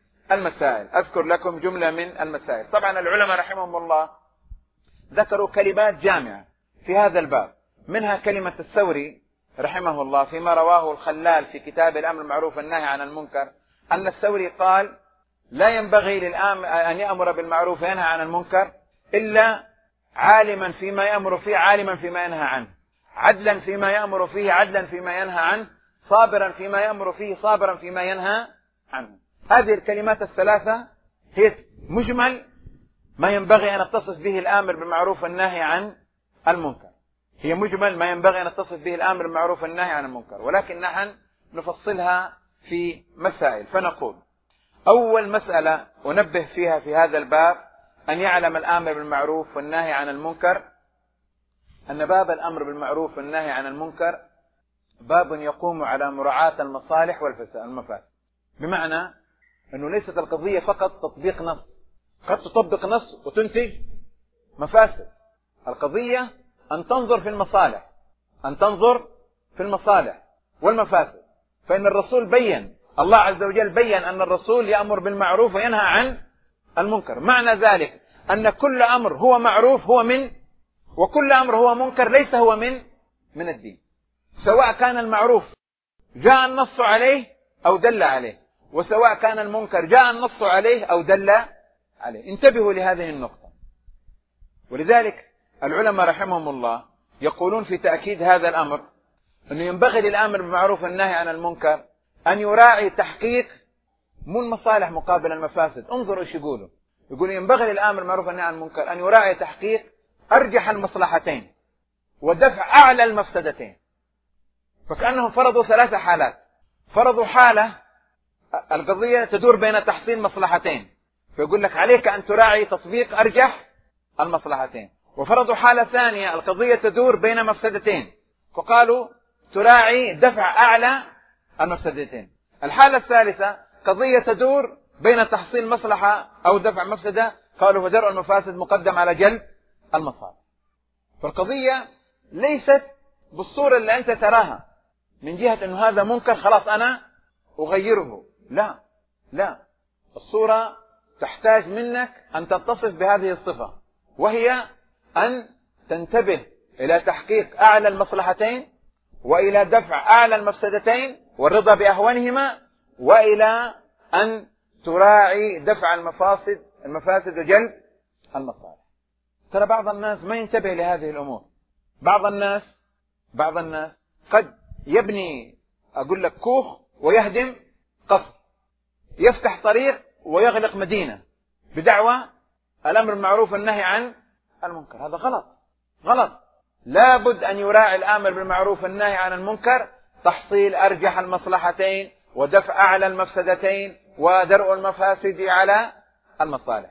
S1: من المسائل. طبعا العلماء رحمهم الله ذكروا كلمات جامعة في هذا الباب، منها كلمة الثوري رحمه الله فيما رواه الخلال في كتاب الأمر بالمعروف والنهي عن المنكر، أن الثوري قال: لا ينبغي للآمر أن يأمر بالمعروف وينهى عن المنكر إلا عالما فيما يأمر فيه عالما فيما ينهى عنه، عدلا فيما يأمر فيه عدلا فيما ينهى عنه، صابرا فيما يأمر فيه صابرا فيما ينهى عنه. هذه الكلمات الثلاثة هي مجمل ما ينبغي أن نتصف به الآمر بالمعروف والنهي عن المنكر، هي مجمل ما ينبغي أن نتصف به الآمر بالمعروف والنهي عن المنكر، ولكن نحن نفصلها في مسائل. فنقول: أول مسألة أنبه فيها في هذا الباب أن يعلم الآمر بالمعروف والنهي عن المنكر أن باب الأمر بالمعروف والنهي عن المنكر باب يقوم على مراعاة المصالح والمفاسد. بمعنى أنه ليست القضية فقط تطبيق نص، قد تطبق نص وتنتج مفاسد. القضية أن تنظر في المصالح والمفاسد. فإن الرسول بيّن الله عز وجل بيّن أن الرسول يأمر بالمعروف وينهى عن المنكر. معنى ذلك أن كل أمر هو معروف هو من، وكل أمر هو منكر ليس هو من الدين، سواء كان المعروف جاء النص عليه أو دل عليه، وسواء كان المنكر جاء النص عليه أو دل عليه. انتبهوا لهذه النقطة. ولذلك العلماء رحمهم الله يقولون في تأكيد هذا الأمر أنه ينبغي للآمر بالمعروف والنهي عن المنكر أن يراعي تحقيق مو المصالح مقابل المفاسد. انظروا ايش يقولوا. يقول ينبغي للآمر بالمعروف والنهي عن المنكر أن يراعي تحقيق أرجح المصلحتين ودفع أعلى المفسدتين. فكأنهم فرضوا 3 حالات. فرضوا حالة القضية تدور بين تحصيل مصلحتين، فيقول لك عليك أن تراعي تطبيق أرجح المصلحتين. وفرضوا حالة ثانية القضية تدور بين مفسدتين، فقالوا تراعي دفع أعلى المفسدتين. الحالة الثالثة قضية تدور بين تحصيل مصلحة أو دفع مفسدة، قالوا فدرء المفاسد مقدم على جلب المصالح. فالقضية ليست بالصورة اللي أنت تراها من جهة أنه هذا منكر خلاص أنا أغيره. لا لا، الصورة تحتاج منك أن تتصف بهذه الصفة، وهي أن تنتبه إلى تحقيق أعلى المصلحتين، وإلى دفع أعلى المفسدتين والرضا بأهونهما، وإلى أن تراعي دفع المفاسد وجلب المصالح. ترى بعض الناس ما ينتبه لهذه الأمور. بعض الناس قد يبني أقول لك كوخ ويهدم قصر، يفتح طريق ويغلق مدينة بدعوى الأمر بالمعروف والنهي عن المنكر. هذا غلط. لابد أن يراعي الآمر بالمعروف والنهي عن المنكر تحصيل أرجح المصلحتين ودفع أعلى المفسدتين ودرء المفاسد على المصالح.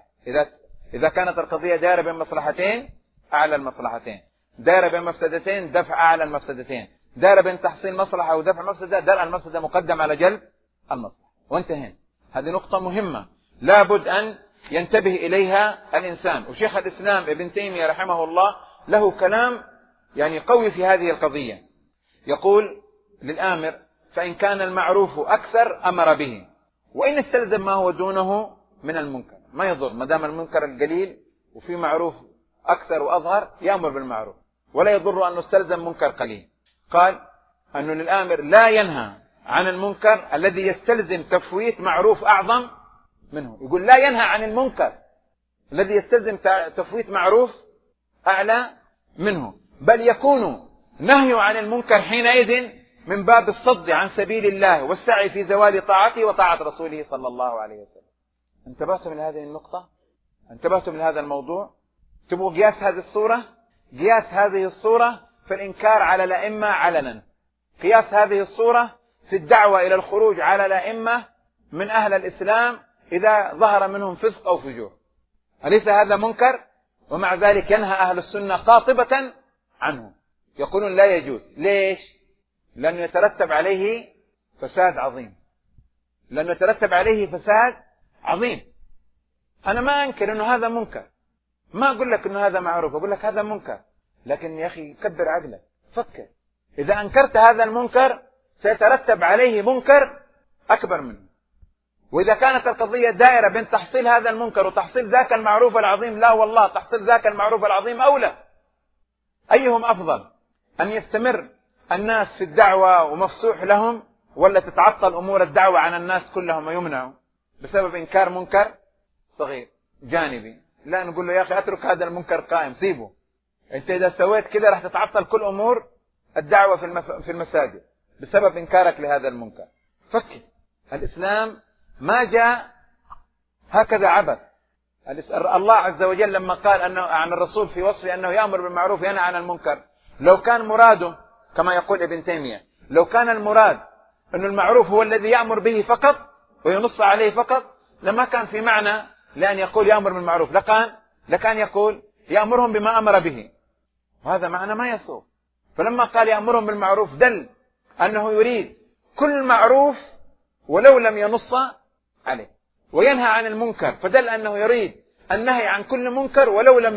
S1: إذا كانت القضية دائرة بين مصلحتين أعلى المصلحتين، دائرة بين مفسدتين دفع أعلى المفسدتين، دائرة بين تحصيل مصلحة ودفع مفسدة درء المفسدة مقدم على جلب المصلحة، وانتهينا. هذه نقطة مهمة لابد أن ينتبه إليها الإنسان. وشيخ الإسلام ابن تيمية رحمه الله له كلام يعني قوي في هذه القضية. يقول للآمر فإن كان المعروف أكثر أمر به، وإن استلزم ما هو دونه من المنكر ما يضر، ما دام المنكر القليل وفي معروف أكثر وأظهر يأمر بالمعروف، ولا يضر أن نستلزم منكر قليل. قال أنه للآمر لا ينهى عن المنكر الذي يستلزم تفويت معروف أعظم منه. يقول لا ينهى عن المنكر الذي يستلزم تفويت معروف أعلى منه، بل يكون نهي عن المنكر حينئذ من باب الصد عن سبيل الله والسعي في زوال طاعته وطاعة رسوله صلى الله عليه وسلم. انتبهتم لهذه النقطة؟ انتبهتم لهذا الموضوع؟ تبغوا قياس هذه الصورة؟ قياس هذه الصورة في الإنكار على الأئمة علنا، قياس هذه الصورة في الدعوة إلى الخروج على الأئمة من أهل الإسلام إذا ظهر منهم فسق أو فجور. أليس هذا منكر؟ ومع ذلك ينهى أهل السنة قاطبة عنه، يقولون لا يجوز. ليش؟ لأنه يترتب عليه فساد عظيم، لأنه يترتب عليه فساد عظيم. أنا ما أنكر أنه هذا منكر، ما أقول لك أنه هذا معروف، أقول لك هذا منكر، لكن يا أخي كبر عقلك، فكر. إذا أنكرت هذا المنكر سيترتب عليه منكر أكبر منه. وإذا كانت القضية دائرة بين تحصيل هذا المنكر وتحصيل ذاك المعروف العظيم، لا والله تحصيل ذاك المعروف العظيم أولى. أيهم أفضل، أن يستمر الناس في الدعوة ومفسوح لهم، ولا تتعطل أمور الدعوة عن الناس كلهم ويمنعوا بسبب إنكار منكر صغير جانبي؟ لا نقول له يا أخي أترك هذا المنكر قائم، سيبه. أنت إذا سويت كذا راح تتعطل كل أمور الدعوة في المساجد بسبب إنكارك لهذا المنكر. فكر. الإسلام ما جاء هكذا عبث. الله عز وجل لما قال أنه عن الرسول في وصفه أنه يأمر بالمعروف وينهى عن المنكر، لو كان مراده كما يقول ابن تيمية، لو كان المراد أن المعروف هو الذي يأمر به فقط وينص عليه فقط، لما كان في معنى لأن يقول يأمر بالمعروف، لكان يقول يأمرهم بما أمر به، وهذا معنى ما يصوب. فلما قال يأمرهم بالمعروف دل أنه يريد كل معروف ولو لم ينص عليه، وينهى عن المنكر فدل أنه يريد النهي عن كل منكر ولو لم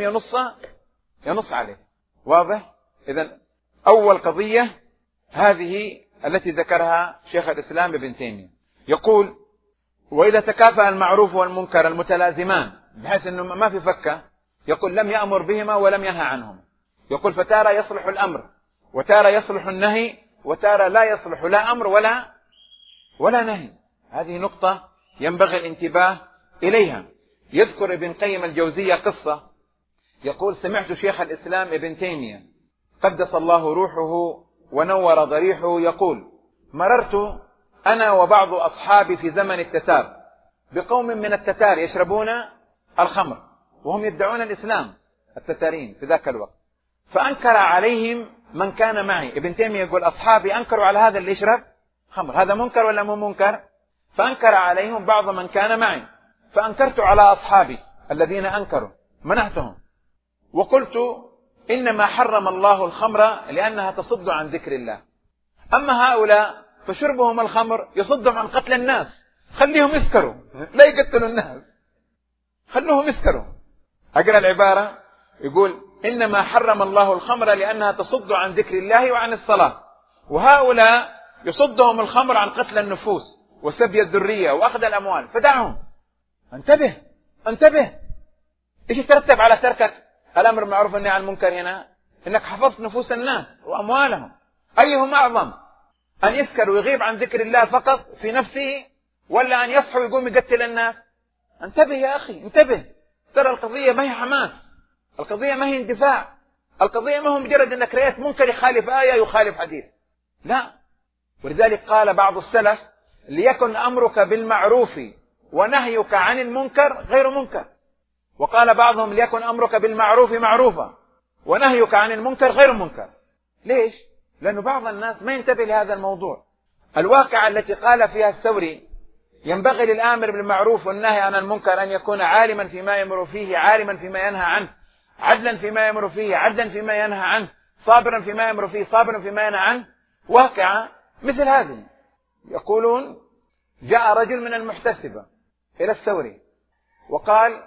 S1: ينص عليه. واضح؟ إذن أول قضية هذه التي ذكرها شيخ الإسلام ابن تيمية. يقول: وإذا تكافأ المعروف والمنكر المتلازمان بحيث أنه ما في فكة، يقول: لم يأمر بهما ولم ينهى عنهما. يقول: فتارة يصلح الأمر وتارة يصلح النهي وتارة لا يصلح لا أمر ولا نهي. هذه نقطة ينبغي الانتباه إليها. يذكر ابن قيم الجوزية قصة، يقول: سمعت شيخ الإسلام ابن تيمية قدس الله روحه ونور ضريحه يقول: مررت أنا وبعض أصحابي في زمن التتار بقوم من التتار يشربون الخمر وهم يدعون الإسلام، التتارين في ذاك الوقت، فأنكر عليهم من كان معي. ابن تيمية يقول: أصحابي أنكروا على هذا اللي يشرب خمر، هذا منكر ولا مو منكر؟ فأنكر عليهم بعض من كان معي، فأنكرت على أصحابي الذين أنكروا، منعتهم وقلت: إنما حرم الله الخمر لأنها تصد عن ذكر الله، أما هؤلاء فشربهم الخمر يصدهم عن قتل الناس، خليهم يسكروا، لا يقتلوا الناس، خلوهم يسكروا. أقرأ العبارة، يقول: إنما حرم الله الخمر لأنها تصد عن ذكر الله وعن الصلاة، وهؤلاء يصدهم الخمر عن قتل النفوس وسبي الذرية وأخذ الأموال، فدعهم. انتبه انتبه، إيش يترتب على تركك الأمر بالمعروف والنهي عن المنكر هنا؟ إنك حفظت نفوس الناس وأموالهم. أيهما أعظم، أن يسكر ويغيب عن ذكر الله فقط في نفسه، ولا أن يصحو ويقوم يقتل الناس؟ انتبه يا أخي انتبه. ترى القضية ما هي حماس، القضية ما هي اندفاع، القضية ما هو مجرد أنك رأيت منكر يخالف آية يخالف حديث، لا. ولذلك قال بعض السلف: ليكن أمرك بالمعروف ونهيك عن المنكر غير منكر. وقال بعضهم: ليكن أمرك بالمعروف معروفا ونهيك عن المنكر غير منكر. ليش؟ لأن بعض الناس ما ينتبه لهذا الموضوع. الواقعة التي قال فيها الثوري: ينبغي للآمر بالمعروف والنهي عن المنكر أن يكون عالما فيما يأمر فيه عالما فيما ينهى عنه، عدلا فيما يأمر فيه عدلا فيما ينهى عنه، صابرا فيما يأمر فيه صابرا فيما ينهى عنه. واقعة مثل هذه، يقولون: جاء رجل من المحتسبة إلى الثوري وقال: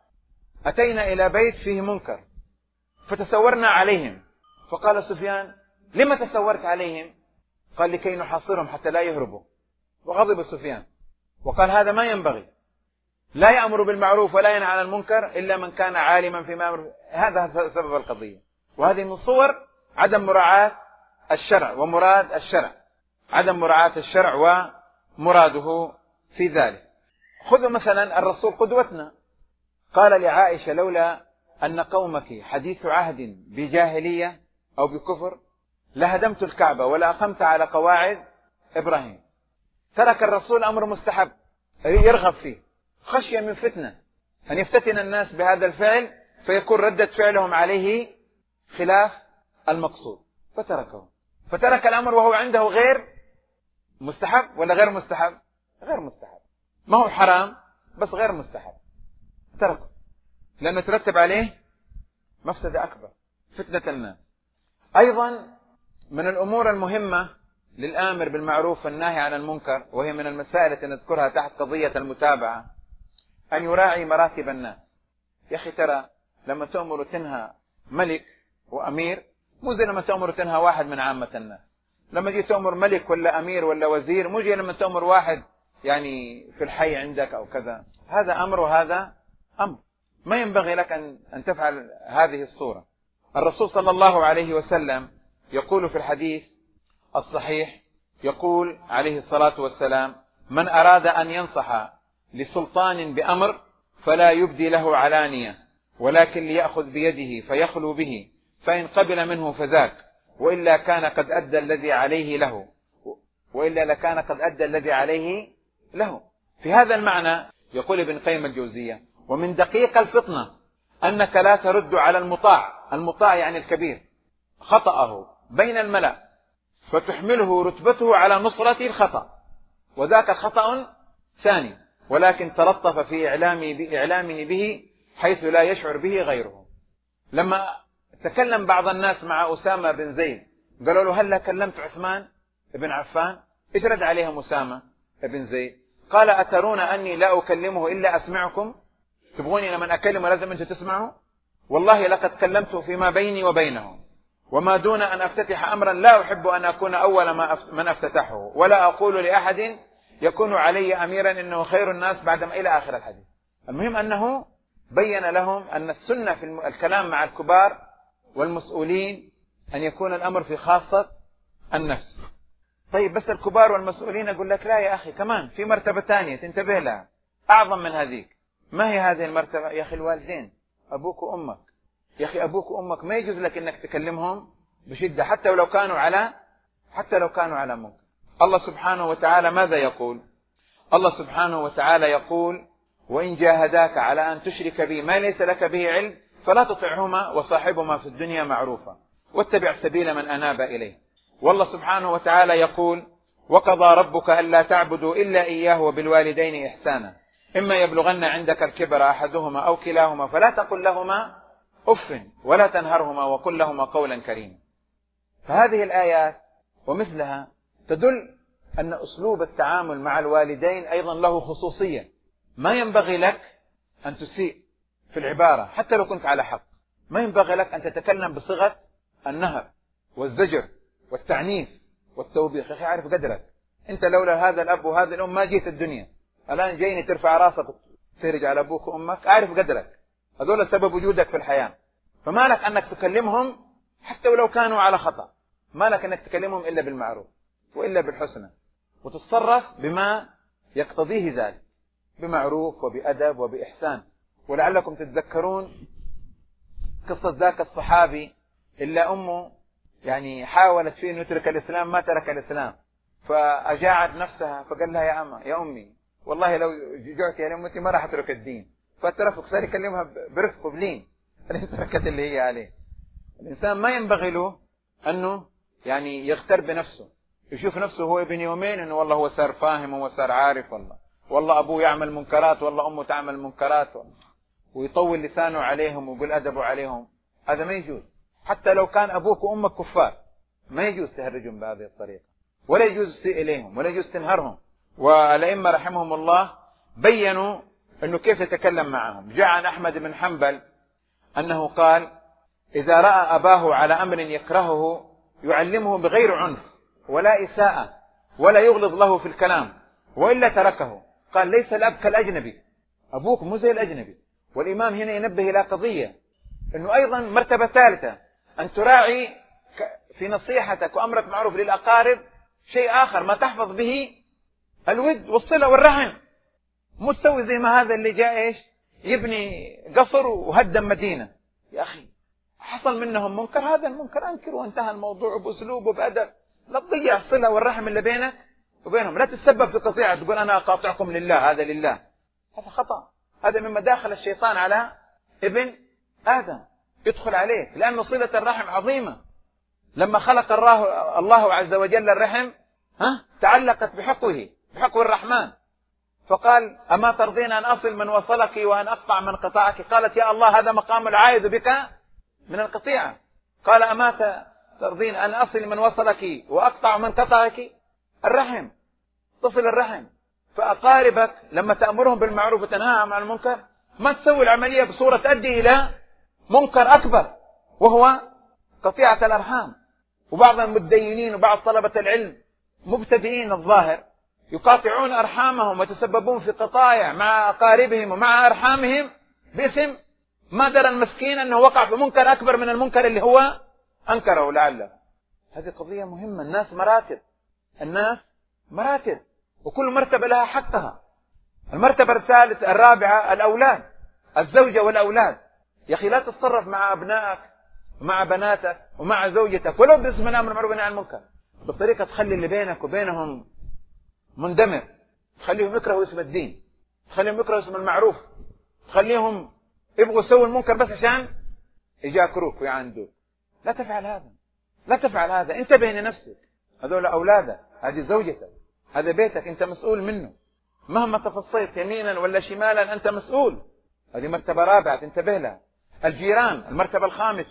S1: أتينا إلى بيت فيه منكر فتسورنا عليهم. فقال سفيان: لما تسورت عليهم؟ قال: لكي نحاصرهم حتى لا يهربوا. وغضب سفيان وقال: هذا ما ينبغي، لا يأمر بالمعروف ولا ينهى عن المنكر إلا من كان عالما فيما يأمر. هذا سبب القضية. وهذه من صور عدم مراعاة الشرع ومراد الشرع، عدم مراعاة الشرع ومراده في ذلك. خذوا مثلا الرسول قدوتنا، قال لعائشة: لولا أن قومك حديث عهد بجاهلية أو بكفر لهدمت الكعبة ولا أقمت على قواعد إبراهيم. ترك الرسول أمر مستحب يرغب فيه خشية من فتنة، أن يفتتن الناس بهذا الفعل فيكون ردة فعلهم عليه خلاف المقصود، فتركه. فترك الأمر وهو عنده غير مستحب ولا غير مستحب؟ غير مستحب، ما هو حرام بس غير مستحب، تركه لأنه ترتب عليه مفسدة أكبر، فتنة الناس. أيضا من الأمور المهمة للآمر بالمعروف والنهي عن المنكر، وهي من المسائل التي نذكرها تحت قضية المتابعة، أن يراعي مراتب الناس. يا أخي ترى لما تأمر تنهى ملك وأمير مو زي لما تأمر تنهى واحد من عامة الناس. لما تجي تأمر ملك ولا أمير ولا وزير مو زي لما تأمر واحد يعني في الحي عندك أو كذا. هذا أمر وهذا أمر، ما ينبغي لك أن تفعل هذه الصورة. الرسول صلى الله عليه وسلم يقول في الحديث الصحيح، يقول عليه الصلاة والسلام: من أراد أن ينصح لسلطان بأمر فلا يبدي له علانية، ولكن ليأخذ بيده فيخلو به، فإن قبل منه فذاك، وإلا كان قد أدى الذي عليه له، وإلا لكان قد أدى الذي عليه له. في هذا المعنى يقول ابن قيم الجوزية: ومن دقيق الفطنة أنك لا ترد على المطاع يعني الكبير خطأه بين الملأ فتحمله رتبته على نصرة الخطأ، وذاك خطأ ثاني، ولكن تلطف في إعلامه به حيث لا يشعر به غيره. لما تكلم بعض الناس مع أسامة بن زيد قالوا له: هل كلمت عثمان بن عفان؟ إيش رد عليهم أسامة بن زيد؟ قال: أترون أني لا أكلمه إلا أسمعكم؟ تبغوني لما أكلمه لازم أنت تسمعه؟ والله لقد كلمته فيما بيني وبينه، وما دون أن أفتتح أمرا لا أحب أن أكون أول من أفتتحه، ولا أقول لأحد يكون علي أميرا إنه خير الناس بعدما إلى آخر الحديث. المهم أنه بين لهم أن السنة في الكلام مع الكبار والمسؤولين أن يكون الأمر في خاصة النفس. طيب بس الكبار والمسؤولين أقول لك لا يا أخي، كمان في مرتبة ثانية تنتبه لها أعظم من هذيك. ما هي هذه المرتبة؟ يا أخي الوالدين، أبوك وأمك. يا أخي أبوك وأمك ما يجوز لك أنك تكلمهم بشدة حتى لو كانوا على منكر. الله سبحانه وتعالى ماذا يقول؟ الله سبحانه وتعالى يقول: وإن جاهداك على أن تشرك بي ما ليس لك به علم فلا تطعهما وصاحبهما في الدنيا معروفا واتبع سبيل من أناب إليه. والله سبحانه وتعالى يقول: وقضى ربك ألا تعبدوا إلا إياه وبالوالدين إحسانا إما يبلغن عندك الكبر أحدهما أو كلاهما فلا تقل لهما أف ولا تنهرهما وقل لهما قولا كريما. فهذه الآيات ومثلها تدل أن أسلوب التعامل مع الوالدين أيضا له خصوصية. ما ينبغي لك أن تسيء في العبارة حتى لو كنت على حق. ما ينبغي لك أن تتكلم بصيغة النهر والزجر والتعنيف والتوبيخ. يا أخي عارف قدرك، أنت لولا هذا الأب وهذه الأم ما جيت الدنيا. الآن جايني ترفع راسك وتهرج على أبوك وأمك. عارف قدرك، هذول سبب وجودك في الحياة. فما لك أنك تكلمهم حتى ولو كانوا على خطأ. ما لك أنك تكلمهم إلا بالمعروف وإلا بالحسنى، وتتصرف بما يقتضيه ذلك بمعروف وبأدب وبإحسان. ولعلكم تتذكرون قصة ذاك الصحابي اللي أمه يعني حاولت فيه أن يترك الإسلام ما ترك الإسلام، فأجاعت نفسها فقال لها: يا أمي والله لو جعت يا أمتي ما راح أترك الدين. فالترفق صار يكلمها برفق وبلين لين تركت اللي هي عليه. الإنسان ما ينبغي له أنه يعني يغتر بنفسه، يشوف نفسه هو ابن يومين أنه والله هو صار فاهم وهو صار عارف، والله أبوه يعمل منكرات والله أمه تعمل منكرات، ويطول لسانه عليهم ويقول أدبه عليهم. هذا ما يجوز. حتى لو كان أبوك وأمك كفار ما يجوز تهرجهم بهذه الطريقة، ولا يجوز تسيء إليهم، ولا يجوز تنهرهم. والأئمة رحمهم الله بيّنوا أنه كيف يتكلم معهم. جاء عن أحمد بن حنبل أنه قال: إذا رأى أباه على أمر يكرهه يعلمه بغير عنف ولا إساءة ولا يغلظ له في الكلام وإلا تركه. قال: ليس الأب كالأجنبي، أبوك مو زي الأجنبي. والإمام هنا ينبه إلى قضية أنه أيضا مرتبة ثالثة أن تراعي في نصيحتك وأمرك معروف للأقارب شيء آخر ما تحفظ به الود والصلة والرحم. مستوي زي ما هذا اللي جاء يبني قصر وهدم مدينة. يا أخي حصل منهم منكر، هذا المنكر أنكر وانتهى الموضوع بأسلوب وبأدب. لا تضيع الصلة والرحم اللي بينك وبينهم، لا تتسبب في قطيعة تقول أنا أقاطعكم لله، هذا لله. هذا خطأ. هذا من مداخل الشيطان على ابن آدم، يدخل عليه، لأن صلة الرحم عظيمة. لما خلق الله عز وجل الرحم تعلقت بحقه الرحمن، فقال: أما ترضين أن أصل من وصلك وأن أقطع من قطعك؟ قالت: يا الله هذا مقام العائذ بك من القطيعة. قال: أما ترضين أن أصل من وصلك وأقطع من قطعك؟ الرحم، تصل الرحم. فأقاربك لما تأمرهم بالمعروف وتنهاهم عن المنكر ما تسوي العملية بصورة تؤدي إلى منكر أكبر وهو قطيعة الأرحام. وبعض المتدينين وبعض طلبة العلم مبتدئين الظاهر يقاطعون أرحامهم ويتسببون في قطايع مع أقاربهم ومع أرحامهم باسم ما درى المسكين أنه وقع في منكر أكبر من المنكر اللي هو أنكره لعله. هذه قضية مهمة. الناس مراتب وكل مرتبة لها حقها. المرتبة الرابعة الأولاد، الزوجة والأولاد. يا أخي لا تتصرف مع أبنائك ومع بناتك ومع زوجتك ولو باسم الأمر بالمعروف والنهي عن المنكر بطريقة تخلي اللي بينك وبينهم مندمر، تخليهم يكرهوا اسم الدين، تخليهم يكرهوا اسم المعروف، تخليهم يبغوا يسووا المنكر بس عشان يجاكروك ويعاندوك. لا تفعل هذا. انتبه لنفسك. هذول أولادك، هذه زوجتك، هذا بيتك، أنت مسؤول منه. مهما تفصيت يمينا ولا شمالا أنت مسؤول. هذه مرتبة رابعة تنتبه لها. الجيران، المرتبة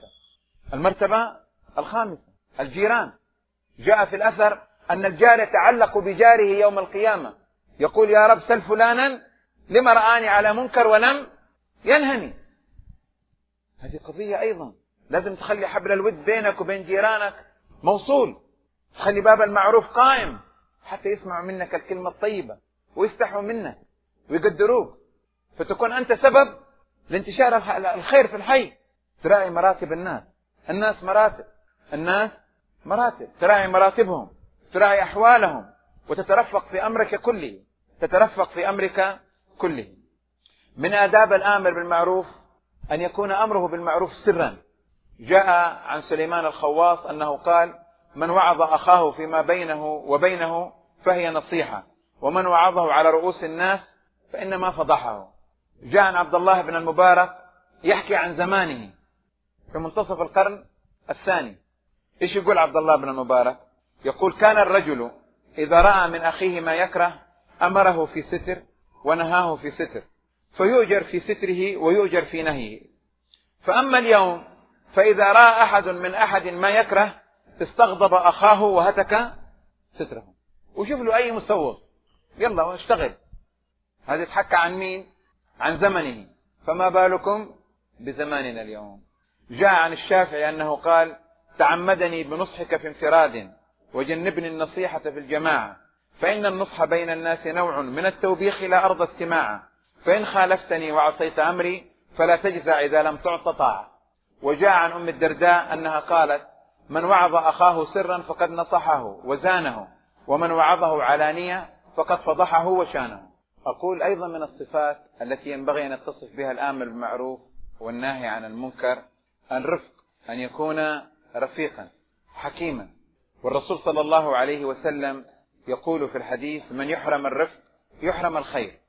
S1: الخامسة الجيران. جاء في الأثر أن الجار يتعلق بجاره يوم القيامة، يقول: يا رب سل فلانا لما رآني على منكر ولم ينهني. هذه قضية أيضا لازم تخلي حبل الود بينك وبين جيرانك موصول، تخلي باب المعروف قائم حتى يسمعوا منك الكلمة الطيبة ويستحوا منك ويقدروك، فتكون أنت سبب لانتشار الخير في الحي. تراعي مراتب الناس مراتب، تراعي مراتبهم، تراعي أحوالهم، وتترفق في أمرك كله. من آداب الآمر بالمعروف أن يكون أمره بالمعروف سرا. جاء عن سليمان الخواص أنه قال: من وعظ أخاه فيما بينه وبينه فهي نصيحة، ومن وعظه على رؤوس الناس فإنما فضحه. جاء عن عبد الله بن المبارك يحكي عن زمانه في منتصف القرن الثاني. إيش يقول عبد الله بن المبارك؟ يقول: كان الرجل إذا رأى من أخيه ما يكره أمره في ستر ونهاه في ستر، فيؤجر في ستره ويؤجر في نهيه. فأما اليوم فإذا رأى أحد من أحد ما يكره استغضب أخاه وهتك ستره. وشوف له أي مسوغ، يلا واشتغل. هذا يتحكى عن مين؟ عن زمنه، فما بالكم بزماننا اليوم. جاء عن الشافعي أنه قال: تعمدني بنصحك في انفراد وجنبني النصيحة في الجماعة، فإن النصح بين الناس نوع من التوبيخ لا أرضى استماعا، فإن خالفتني وعصيت أمري فلا تجزع إذا لم تعط طاعة. وجاء عن أم الدرداء أنها قالت: من وعظ أخاه سرا فقد نصحه وزانه، ومن وعظه علانية فقد فضحه وشانه. أقول أيضا من الصفات التي ينبغي أن يتصف بها الآمر بالمعروف والناهي عن المنكر الرفق، أن يكون رفيقا حكيما. والرسول صلى الله عليه وسلم يقول في الحديث: من يحرم الرفق يحرم الخير.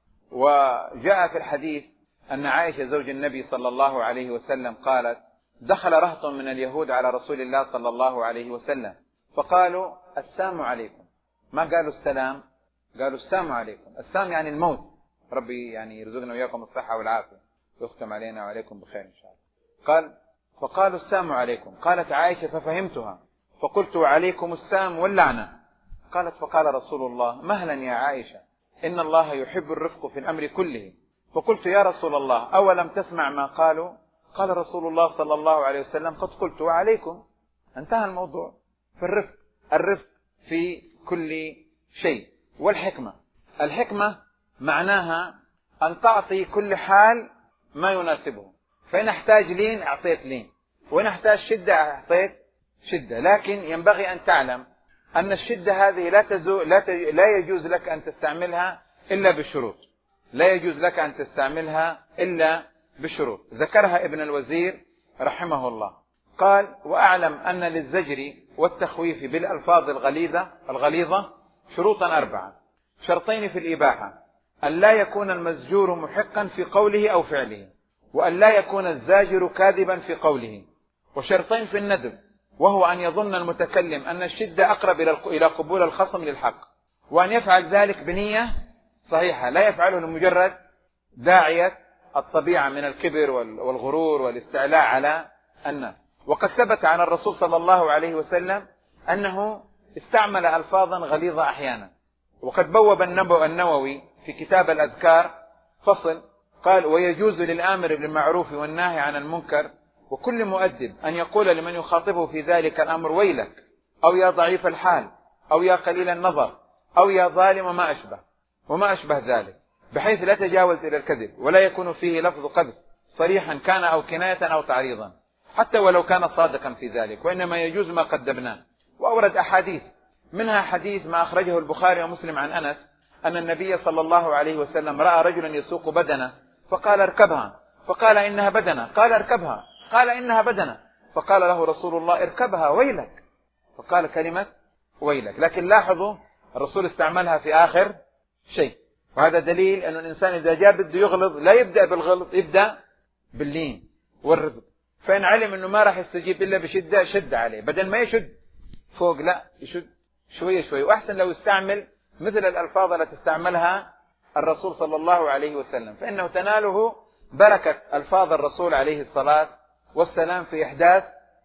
S1: وجاء في الحديث أن عائشة زوج النبي صلى الله عليه وسلم قالت: دخل رهط من اليهود على رسول الله صلى الله عليه وسلم فقالوا: السلام عليكم. ما قالوا السلام، قالوا السلام عليكم. السلام يعني الموت، ربي يعني يرزقنا وياكم الصحة والعافية ويختم علينا وعليكم بخير إن شاء الله. قال: فقالوا السلام عليكم. قالت عائشة: ففهمتها فقلت: وعليكم السلام واللعنة. قالت: فقال رسول الله: مهلا يا عائشة، إن الله يحب الرفق في الأمر كله. فقلت: يا رسول الله، أولم تسمع ما قالوا؟ قال رسول الله صلى الله عليه وسلم: قد قلت وعليكم. انتهى الموضوع. الرفق في كل شيء. الحكمة معناها أن تعطي كل حال ما يناسبه، فإن احتاج لين أعطيت لين، وإن احتاج شدة أعطيت شدة. لكن ينبغي أن تعلم أن الشدة هذه لا يجوز لك أن تستعملها إلا بالشروط. ذكرها ابن الوزير رحمه الله، قال: وأعلم أن للزجر والتخويف بالألفاظ الغليظة شروطا 4: شرطين في الإباحة: أن لا يكون المزجور محقا في قوله أو فعله، وأن لا يكون الزاجر كاذبا في قوله، وشرطين في الندب: وهو أن يظن المتكلم أن الشدة أقرب إلى قبول الخصم للحق، وأن يفعل ذلك بنية صحيحة، لا يفعله لمجرد داعية الطبيعة من الكبر والغرور والاستعلاء على الناس. وقد ثبت عن الرسول صلى الله عليه وسلم أنه استعمل ألفاظا غليظة أحيانا. وقد بوب النووي في كتاب الأذكار فصل قال: ويجوز للآمر بالمعروف والناهي عن المنكر وكل مؤدب أن يقول لمن يخاطبه في ذلك الأمر: ويلك، أو يا ضعيف الحال، أو يا قليل النظر، أو يا ظالم، وما أشبه ذلك، بحيث لا تجاوز إلى الكذب، ولا يكون فيه لفظ قذف صريحا كان أو كناية أو تعريضا، حتى ولو كان صادقا في ذلك، وإنما يجوز ما قدمناه. وأورد أحاديث، منها حديث ما أخرجه البخاري ومسلم عن أنس أن النبي صلى الله عليه وسلم رأى رجلا يسوق بدنة فقال: اركبها، فقال: إنها بدنة، قال: اركبها، قال: إنها بدنة، فقال له رسول الله: اركبها، ويلك، فقال كلمة ويلك. لكن لاحظوا الرسول استعملها في آخر شيء، وهذا دليل أن الإنسان إذا جاء بده يغلظ لا يبدأ بالغلط، يبدأ باللين والرفق. فإن علم أنه ما راح يستجيب إلا بشدة شد عليه، بدل ما يشد فوق لا يشد شوية. وأحسن لو يستعمل مثل الألفاظ التي استعملها الرسول صلى الله عليه وسلم، فإنه تناله بركة ألفاظ الرسول عليه الصلاة والسلام في إحداث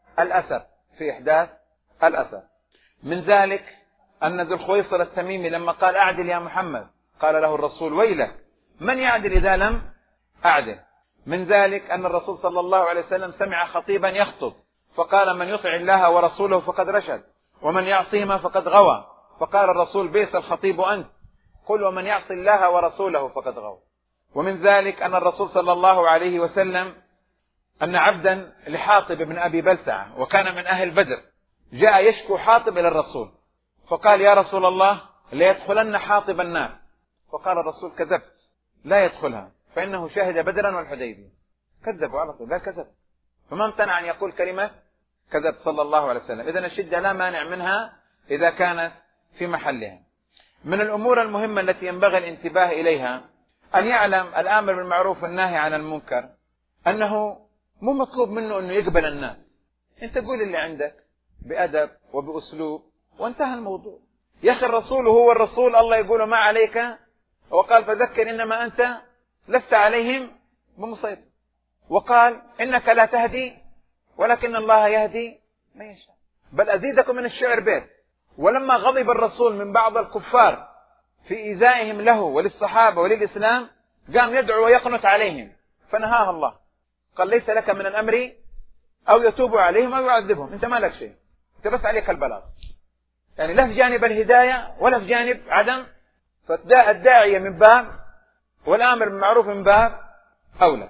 S1: الأثر. من ذلك أن ذو الخويصر التميمي لما قال: أعدل يا محمد، قال له الرسول: ويلك، من يعدل إذا لم أعدل. من ذلك أن الرسول صلى الله عليه وسلم سمع خطيبا يخطب فقال: من يطع الله ورسوله فقد رشد، ومن يعصيهما فقد غوى، فقال الرسول بئس الخطيب أنت، قل ومن يعص الله ورسوله فقد غوى. ومن ذلك أن الرسول صلى الله عليه وسلم أن عبدا لحاطب بن أبي بلتعة وكان من أهل بدر جاء يشكو حاطب إلى الرسول، فقال يا رسول الله ليدخلن حاطب النار. فقال الرسول كذبت، لا يدخلها فإنه شهد بدرا والحديبية. كذب على طول، لا كذب، فما امتنع أن يقول كلمة كذب صلى الله عليه وسلم. إذن الشدة لا مانع منها إذا كانت في محلها. من الأمور المهمة التي ينبغي الانتباه إليها أن يعلم الآمر بالمعروف والناهي عن المنكر أنه مو مطلوب منه أنه يقبل الناس. أنت قول اللي عندك بأدب وبأسلوب وانتهى الموضوع. يا أخي الرسول هو الرسول، الله يقول ما عليك، وقال فذكر إنما أنت لست عليهم بمسيطر، وقال إنك لا تهدي ولكن الله يهدي من يشاء. بل أزيدكم من الشعر بيت. ولما غضب الرسول من بعض الكفار في إيذائهم له وللصحابة وللإسلام قام يدعو ويقنط عليهم فنهاه الله، قال ليس لك من الأمر أو يتوب عليهم أو يعذبهم، أنت ما لك شيء، أنت بس عليك البلاغ. يعني لا في جانب الهداية ولا في جانب عدم، فالداعية من باب والآمر بالمعروف من باب أولى.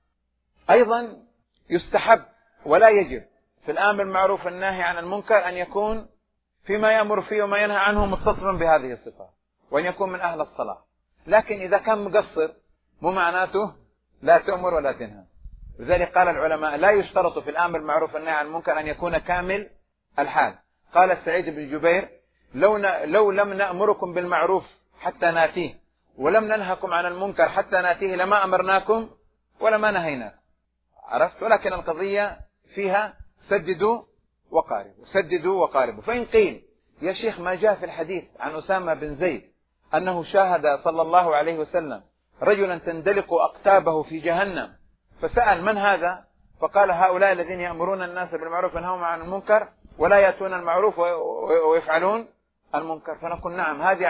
S1: أيضا يستحب ولا يجب في الآمر بالمعروف والنهي عن المنكر أن يكون فيما يأمر فيه وما ينهى عنه متصفا بهذه الصفات، وأن يكون من أهل الصلاح. لكن إذا كان مقصر مو معناته لا تأمر ولا تنهى. لذلك قال العلماء لا يشترط في الآمر بالمعروف والنهي عن المنكر أن يكون كامل الحال. قال سعيد بن جبير لو لم نأمركم بالمعروف حتى ناتيه ولم ننهكم عن المنكر حتى ناتيه لما أمرناكم ولما نهيناكم. عرفت؟ ولكن القضية فيها سددوا وقاربوا، سددوا وقاربوا. فإن قيل يا شيخ ما جاء في الحديث عن أسامة بن زيد أنه شاهد صلى الله عليه وسلم رجلا تندلق أقتابه في جهنم، فسأل من هذا؟ فقال هؤلاء الذين يأمرون الناس بالمعروف وينهون عن المنكر ولا يأتون المعروف ويفعلون المنكر. فنقول نعم، هذه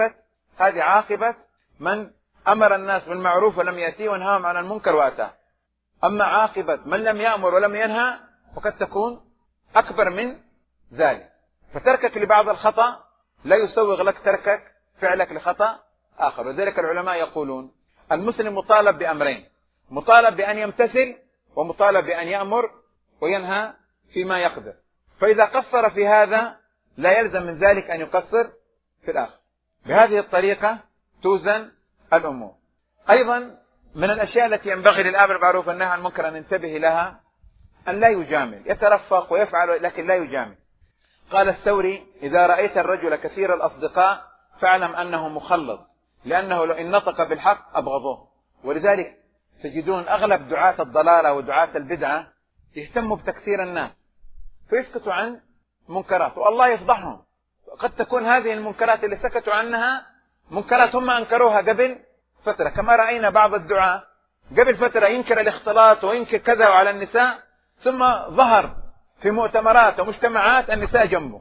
S1: عاقبة من أمر الناس بالمعروف ولم يأتيه ونهاهم عن المنكر وأتاه. أما عاقبة من لم يأمر ولم ينهى وقد تكون أكبر من ذلك. فتركك لبعض الخطأ لا يسوغ لك تركك فعلك لخطأ آخر. وذلك العلماء يقولون المسلم مطالب بأمرين، مطالب بأن يمتثل ومطالب بأن يأمر وينهى فيما يقدر. فإذا قصر في هذا لا يلزم من ذلك أن يقصر في الآخر. بهذه الطريقة توزن الأمور. أيضا من الأشياء التي ينبغي للآمر بالمعروف والنهي عن المنكر أن ينتبه لها أن لا يجامل، يترفق ويفعل لكن لا يجامل. قال الثوري إذا رأيت الرجل كثير الأصدقاء فاعلم أنه مخلط، لأنه لو إن نطق بالحق أبغضوه. ولذلك تجدون أغلب دعاة الضلالة ودعاة البدعة يهتموا بتكثير الناس فيسكتوا عن منكرات والله يفضحهم. قد تكون هذه المنكرات اللي سكتوا عنها منكرات هم أنكروها قبل فترة، كما رأينا بعض الدعاة قبل فترة ينكر الاختلاط وينكر كذا على النساء، ثم ظهر في مؤتمرات ومجتمعات النساء جنبه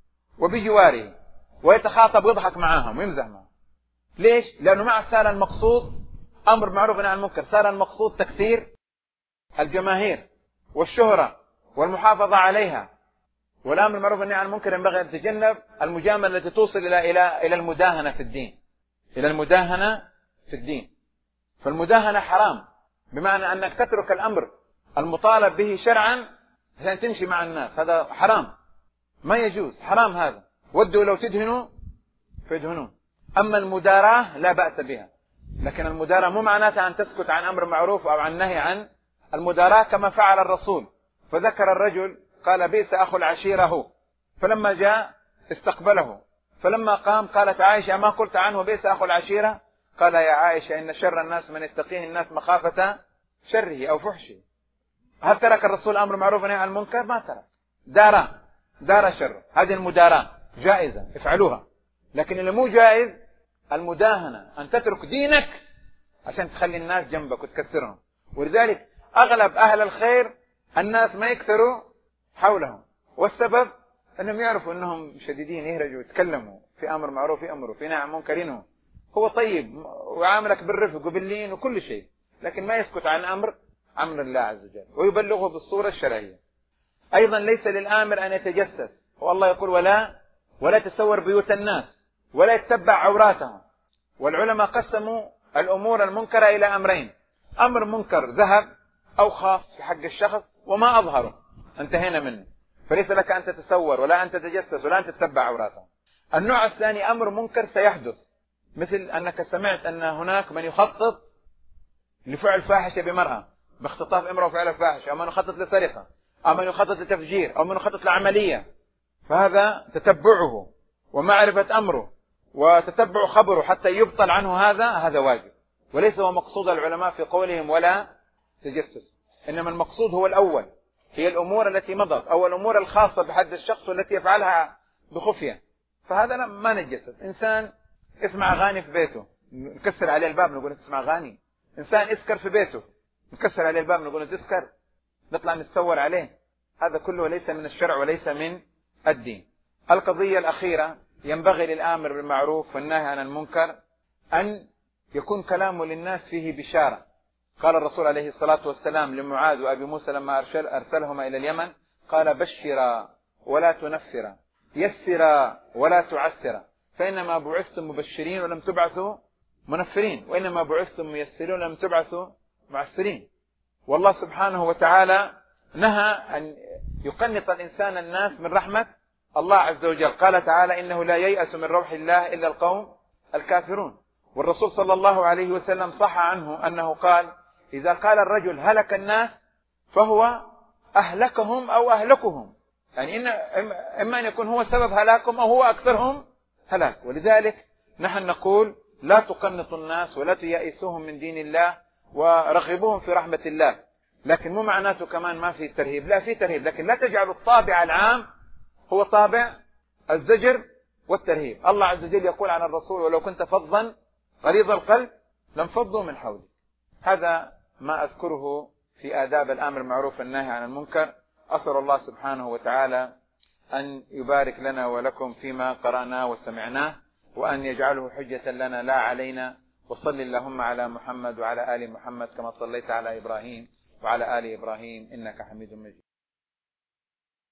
S1: وبجواره ويتخاطب ويضحك معاهم ويمزح معهم. ليش؟ لأنه مع صار المقصود أمر معروف ونهي عن المنكر، صار المقصود تكثير الجماهير والشهرة والمحافظة عليها. والأمر بالمعروف والنهي عن المنكر ينبغي أن تتجنب المجاملة التي توصل إلى المداهنة في الدين، إلى المداهنة في الدين. فالمداهنة حرام، بمعنى أنك تترك الأمر المطالب به شرعا عشان تمشي مع الناس، هذا حرام ما يجوز، حرام هذا. ودوا لو تدهنوا فيدهنون. أما المداراة لا بأس بها، لكن المداراة مو معناتها أن تسكت عن أمر معروف أو عن نهي عن المداراة كما فعل الرسول. فذكر الرجل قال بئس أخو العشيرة هو، فلما جاء استقبله، فلما قام قالت عائشة ما قلت عنه بئس أخو العشيرة؟ قال يا عائشة إن شر الناس من يتقيه الناس مخافة شره أو فحشه. هل ترك الرسول أمر معروف ونهي عن المنكر؟ ما ترك، دار شر. هذه المداراة جائزة افعلوها، لكن اللي مو جائز المداهنة، أن تترك دينك عشان تخلي الناس جنبك وتكثرهم. ولذلك أغلب أهل الخير الناس ما يكثروا حولهم، والسبب أنهم يعرفوا أنهم شديدين، يهرجوا يتكلموا في أمر معروف يأمروا، في نهي عن منكر ينهوا. هو طيب ويعاملك بالرفق وباللين وكل شيء، لكن ما يسكت عن أمر الله عز وجل ويبلغه بالصورة الشرعية. أيضا ليس للآمر أن يتجسس، والله يقول ولا ولا يتسور بيوت الناس، ولا يتبع عوراتهم. والعلماء قسموا الأمور المنكرة إلى أمرين: أمر منكر ذهب أو خاص في حق الشخص وما أظهره، انتهينا منه، فليس لك أن تتسور ولا أن تتجسس ولا أن تتبع عوراتهم. النوع الثاني أمر منكر سيحدث، مثل أنك سمعت أن هناك من يخطط لفعل فاحشة بمرأة، باختطاف امرأة وفعل فاحشة، أو من يخطط لسرقة، أو من يخطط لتفجير، أو من يخطط لعملية، فهذا تتبعه ومعرفة أمره وتتبع خبره حتى يبطل عنه هذا واجب، وليس هو مقصود العلماء في قولهم ولا تجسس، إنما المقصود هو الأول، هي الأمور التي مضت أو الأمور الخاصة بحد الشخص والتي يفعلها بخفية، فهذا ما نتجسس. إنسان اسمع أغاني في بيته نكسر عليه الباب نقول تسمع أغاني، إنسان اسكر في بيته نكسر عليه الباب نقول تسكر، نطلع نتصور عليه، هذا كله ليس من الشرع وليس من الدين. القضية الأخيرة: ينبغي للآمر بالمعروف والنهي عن المنكر أن يكون كلامه للناس فيه بشارة. قال الرسول عليه الصلاة والسلام لمعاذ وأبي موسى لما أرسلهما إلى اليمن، قال: بشرا ولا تنفرا، يسرا ولا تعسرا، فإنما بعثتم مبشرين ولم تبعثوا منفرين، وإنما بعثتم ميسرين ولم تبعثوا معسرين. والله سبحانه وتعالى نهى أن يقنط الإنسان الناس من رحمة الله عز وجل، قال تعالى: إنه لا ييأس من روح الله إلا القوم الكافرون. والرسول صلى الله عليه وسلم صح عنه أنه قال: إذا قال الرجل هلك الناس فهو أهلكهم أو أهلكهم، يعني إما أن يكون هو سبب هلاكهم أو هو أكثرهم هلاك. ولذلك نحن نقول: لا تقنطوا الناس ولا تيأسوهم من دين الله ورغبوهم في رحمة الله، لكن مو معناته كمان ما في ترهيب، لا في ترهيب، لكن لا تجعلوا الطابع العام هو طابع الزجر والترهيب. الله عز وجل يقول عن الرسول: ولو كنت فظا غليظ القلب لانفضوا من حولك. هذا ما أذكره في آداب الأمر بالمعروف والنهي عن المنكر. أسأل الله سبحانه وتعالى أن يبارك لنا ولكم فيما قرأناه وسمعناه، وأن يجعله حجة لنا لا علينا. وصل اللهم على محمد وعلى آل محمد كما صليت على إبراهيم وعلى آل إبراهيم إنك حميد مجيد.